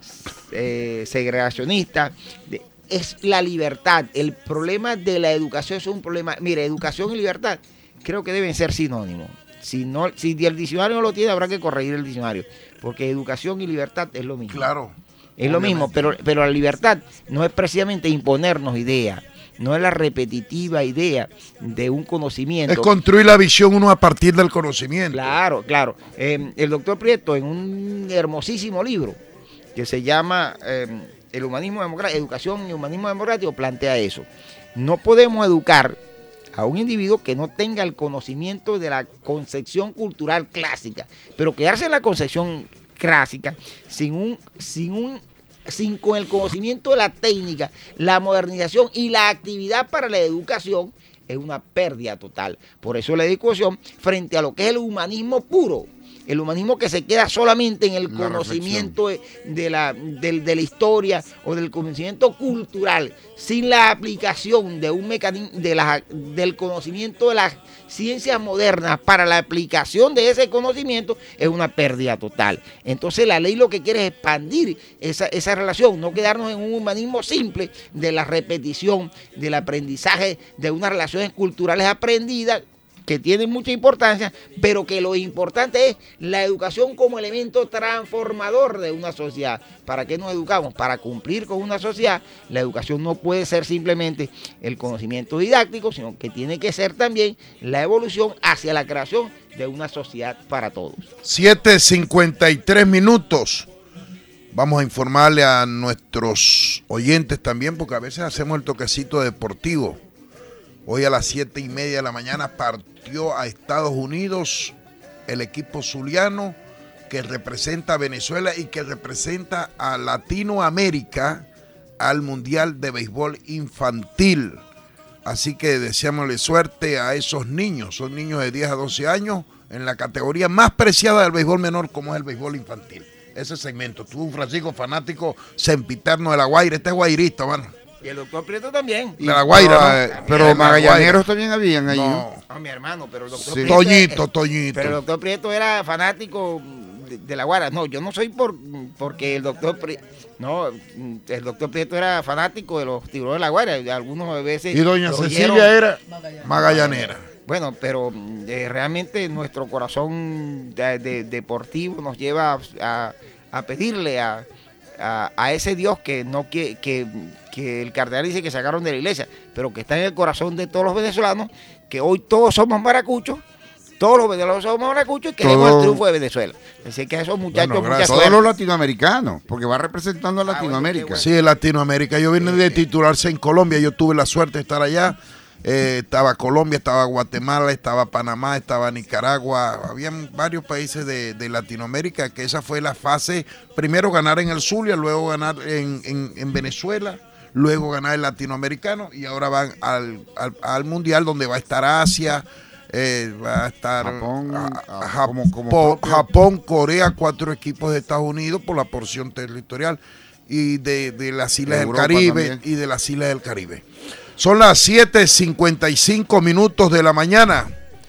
eh, segregacionistas. De, es la libertad. El problema de la educación es un problema. Mire, educación y libertad creo que deben ser sinónimos. Si, no, si el diccionario no lo tiene, habrá que corregir el diccionario, porque educación y libertad es lo mismo. Claro. Es lo mismo, pero, pero la libertad no es precisamente imponernos ideas. No es la repetitiva idea de un conocimiento. Es construir la visión uno a partir del conocimiento. Claro, claro. Eh, el doctor Prieto, en un hermosísimo libro que se llama eh, El humanismo democrático, Educación y Humanismo Democrático, plantea eso. No podemos educar a un individuo que no tenga el conocimiento de la concepción cultural clásica, pero quedarse en la concepción clásica sin un, sin un sin con el conocimiento de la técnica, la modernización y la actividad para la educación, es una pérdida total. Por eso la educación, frente a lo que es el humanismo puro, el humanismo que se queda solamente en el la conocimiento de, de, la, de, de la historia o del conocimiento cultural, sin la aplicación de un mecanismo de la, del conocimiento de las ciencias modernas para la aplicación de ese conocimiento, es una pérdida total. Entonces la ley lo que quiere es expandir esa, esa relación, no quedarnos en un humanismo simple de la repetición, del aprendizaje de unas relaciones culturales aprendidas que tienen mucha importancia, pero que lo importante es la educación como elemento transformador de una sociedad. ¿Para qué nos educamos? Para cumplir con una sociedad. La educación no puede ser simplemente el conocimiento didáctico, sino que tiene que ser también la evolución hacia la creación de una sociedad para todos. siete cincuenta y tres minutos. Vamos a informarle a nuestros oyentes también, porque a veces hacemos el toquecito deportivo. Hoy a las siete y media de la mañana partió a Estados Unidos el equipo zuliano que representa a Venezuela y que representa a Latinoamérica al Mundial de Béisbol Infantil. Así que deseámosle suerte a esos niños, son niños de diez a doce años en la categoría más preciada del béisbol menor, como es el béisbol infantil. Ese segmento, tú, Francisco, fanático sempiterno de La Guaira, este es guairista, mano. Y el doctor Prieto también. De La Guaira, ¿no? ¿no? Pero magallaneros también habían ahí. No, no, mi hermano, pero el doctor sí. Prieto. Toñito, Toñito. Pero el doctor Prieto era fanático de, de La Guaira. No, yo no soy por porque el doctor Prieto. No, el doctor Prieto era fanático de los tiburones de La Guaira. Algunos veces. Y doña Cecilia oyeron, era magallanera. Bueno, pero eh, realmente nuestro corazón de, de, deportivo nos lleva a, a pedirle a. A, a ese Dios que no que, que, que el cardenal dice que sacaron de la iglesia, pero que está en el corazón de todos los venezolanos, que hoy todos somos maracuchos, todos los venezolanos somos maracuchos y queremos Todo, el triunfo de Venezuela. Así que a esos muchachos, bueno, muchas todos los latinoamericanos, porque va representando a Latinoamérica. Ah, bueno, bueno. Sí, Latinoamérica. Yo vine de titularse en Colombia, yo tuve la suerte de estar allá. Eh, estaba Colombia, estaba Guatemala, estaba Panamá, estaba Nicaragua, habían varios países de, de Latinoamérica, que esa fue la fase, primero ganar en el Zulia, luego ganar en, en, en Venezuela, luego ganar el latinoamericano y ahora van al, al, al Mundial donde va a estar Asia, eh, va a estar Japón, a, a, Japón, como, como Japón, Corea, cuatro equipos de Estados Unidos por la porción territorial y de, de las islas del Caribe también. y de las islas del Caribe. Son las siete cincuenta y cinco minutos de la mañana.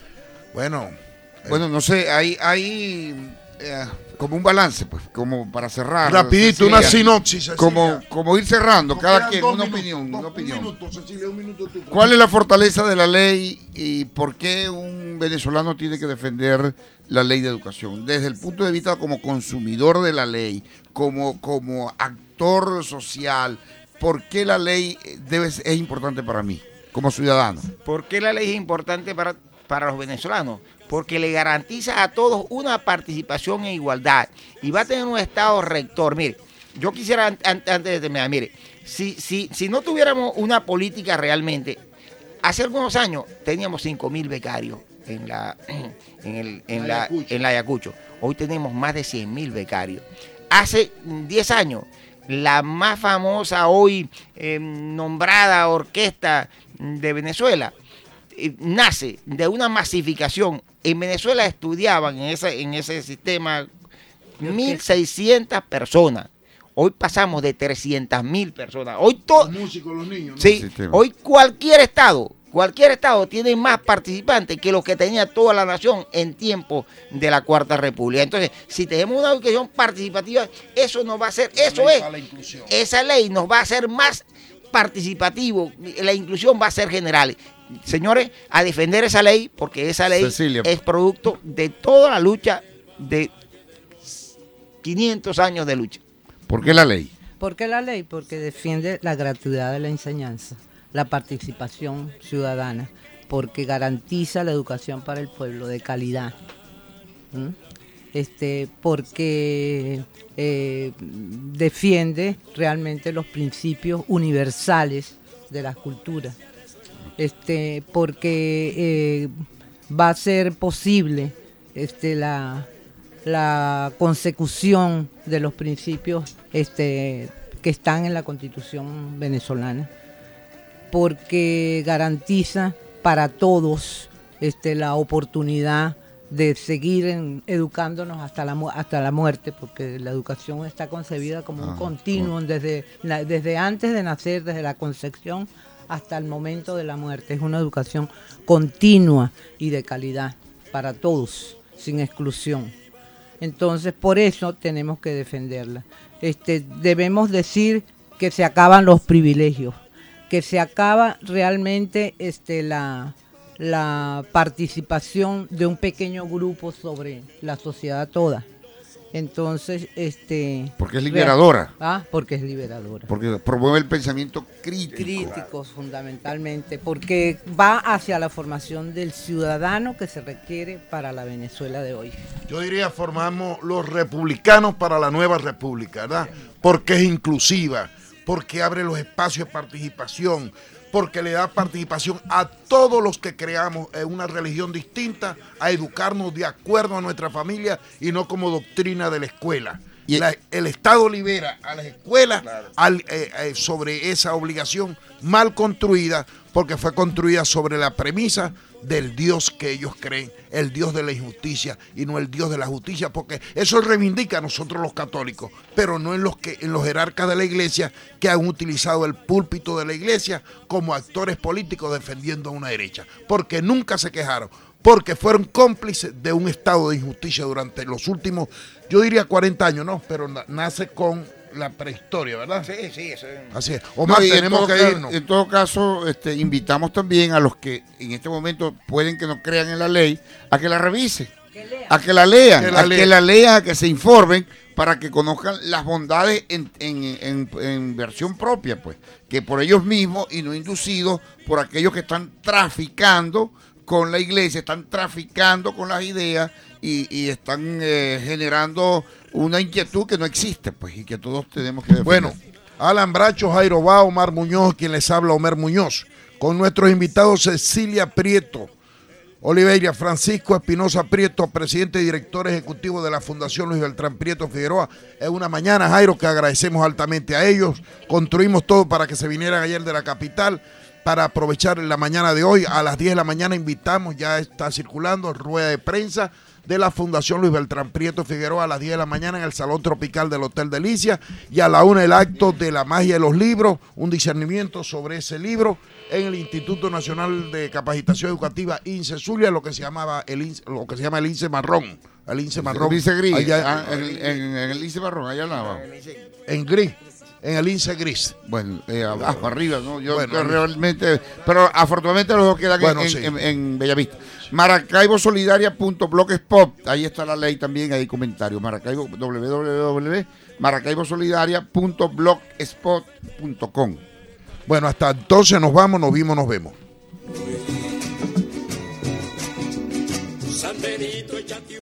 Bueno. Bueno, no sé, hay, hay eh, como un balance, pues, como para cerrar. Rapidito, Cecilia, una sinopsis. Cecilia. Como, como ir cerrando, cada quien una minutos, opinión. Dos, una opinión. Un minuto, Cecilia, un minuto tú. ¿Cuál es la fortaleza de la ley y por qué un venezolano tiene que defender la ley de educación? Desde el punto de vista como consumidor de la ley, como, como actor social, ¿por qué la ley debe, es importante para mí, como ciudadano? ¿Por qué la ley es importante para, para los venezolanos? Porque le garantiza a todos una participación en igualdad y va a tener un estado rector. Mire, yo quisiera, antes de terminar, mire, si, si, si no tuviéramos una política realmente, hace algunos años teníamos cinco mil becarios en la, en el, en la, en la Ayacucho. Hoy tenemos más de cien mil becarios. Hace diez años, la más famosa hoy eh, nombrada orquesta de Venezuela eh, nace de una masificación. En Venezuela estudiaban en ese, en ese sistema mil seiscientas personas. Hoy pasamos de trescientas mil personas. Hoy todo. Los músicos, los niños, ¿no? Sí, hoy cualquier estado, cualquier estado tiene más participantes que los que tenía toda la nación en tiempo de la Cuarta República. Entonces, si tenemos una educación participativa, eso nos va a hacer, eso es, esa ley nos va a hacer más participativo, la inclusión va a ser general. Señores, a defender esa ley, porque esa ley Cecilia. es producto de toda la lucha de quinientos años de lucha. ¿Por qué la ley? ¿Por qué la ley? Porque defiende la gratuidad de la enseñanza, la participación ciudadana, porque garantiza la educación para el pueblo de calidad. ¿Mm? Este, porque eh, defiende realmente los principios universales de las culturas. Este, porque eh, va a ser posible este, la, la consecución de los principios este, que están en la Constitución venezolana, porque garantiza para todos este, la oportunidad de seguir en, educándonos hasta la, hasta la muerte, porque la educación está concebida como un Ah, continuo desde, la, desde antes de nacer, desde la concepción hasta el momento de la muerte. Es una educación continua y de calidad para todos, sin exclusión. Entonces, por eso tenemos que defenderla. Este, debemos decir que se acaban los privilegios, que se acaba realmente este, la, la participación de un pequeño grupo sobre la sociedad toda. Entonces, este... Porque es liberadora. Ah, porque es liberadora. Porque promueve el pensamiento crítico. Críticos, fundamentalmente, porque va hacia la formación del ciudadano que se requiere para la Venezuela de hoy. Yo diría formamos los republicanos para la nueva república, ¿verdad? Porque es inclusiva, porque abre los espacios de participación, porque le da participación a todos los que creamos en una religión distinta, a educarnos de acuerdo a nuestra familia y no como doctrina de la escuela. Y la, el Estado libera a las escuelas claro. al, eh, eh, sobre esa obligación mal construida, porque fue construida sobre la premisa del Dios que ellos creen, el Dios de la injusticia y no el Dios de la justicia, porque eso reivindica a nosotros los católicos, pero no en los que en los jerarcas de la iglesia que han utilizado el púlpito de la iglesia como actores políticos defendiendo a una derecha, porque nunca se quejaron, porque fueron cómplices de un estado de injusticia durante los últimos, yo diría cuarenta años, no, pero na- nace con la prehistoria, ¿verdad? Sí, sí, eso es. Así es. Omar, No, y tenemos en todo que ca- irnos. En todo caso, este, invitamos también a los que en este momento pueden que no crean en la ley, a que la revisen, a que la lean, Que la a lean. que la lean, a que se informen para que conozcan las bondades en, en, en, en versión propia, pues, que por ellos mismos y no inducidos por aquellos que están traficando con la iglesia, están traficando con las ideas y, y están eh, generando una inquietud que no existe, pues, y que todos tenemos que defender. Bueno, Alan Bracho, Jairo Bá, Omar Muñoz, quien les habla, Omer Muñoz, con nuestros invitados Cecilia Prieto Oliveira, Francisco Espinosa Prieto, presidente y director ejecutivo de la Fundación Luis Beltrán Prieto Figueroa. Es una mañana, Jairo, que agradecemos altamente a ellos. Construimos todo para que se vinieran ayer de la capital, para aprovechar la mañana de hoy. A las diez de la mañana invitamos, ya está circulando, rueda de prensa de la Fundación Luis Beltrán Prieto Figueroa a las diez de la mañana en el Salón Tropical del Hotel Delicia, y a la una el acto de la magia de los libros, un discernimiento sobre ese libro en el Instituto Nacional de Capacitación Educativa INSE Zulia, lo que se llamaba el INSE, lo que se llama el INSE Marrón, el INSE Marrón. El INSE Gris, allá, ah, en, en, en el INSE Marrón, allá abajo. En Gris. En el INSE Gris. Bueno, eh, abajo, arriba, ¿no? Yo bueno, yo realmente, pero afortunadamente los dos quedan bueno, en, sí. en, en Bellavista. Maracaibo Solidaria punto blogspot, ahí está la ley también, hay comentarios. Maracaibo, w w w punto maracaibo solidaria punto blogspot punto com. Bueno, hasta entonces nos vamos, nos vimos, nos vemos. San Benito, échate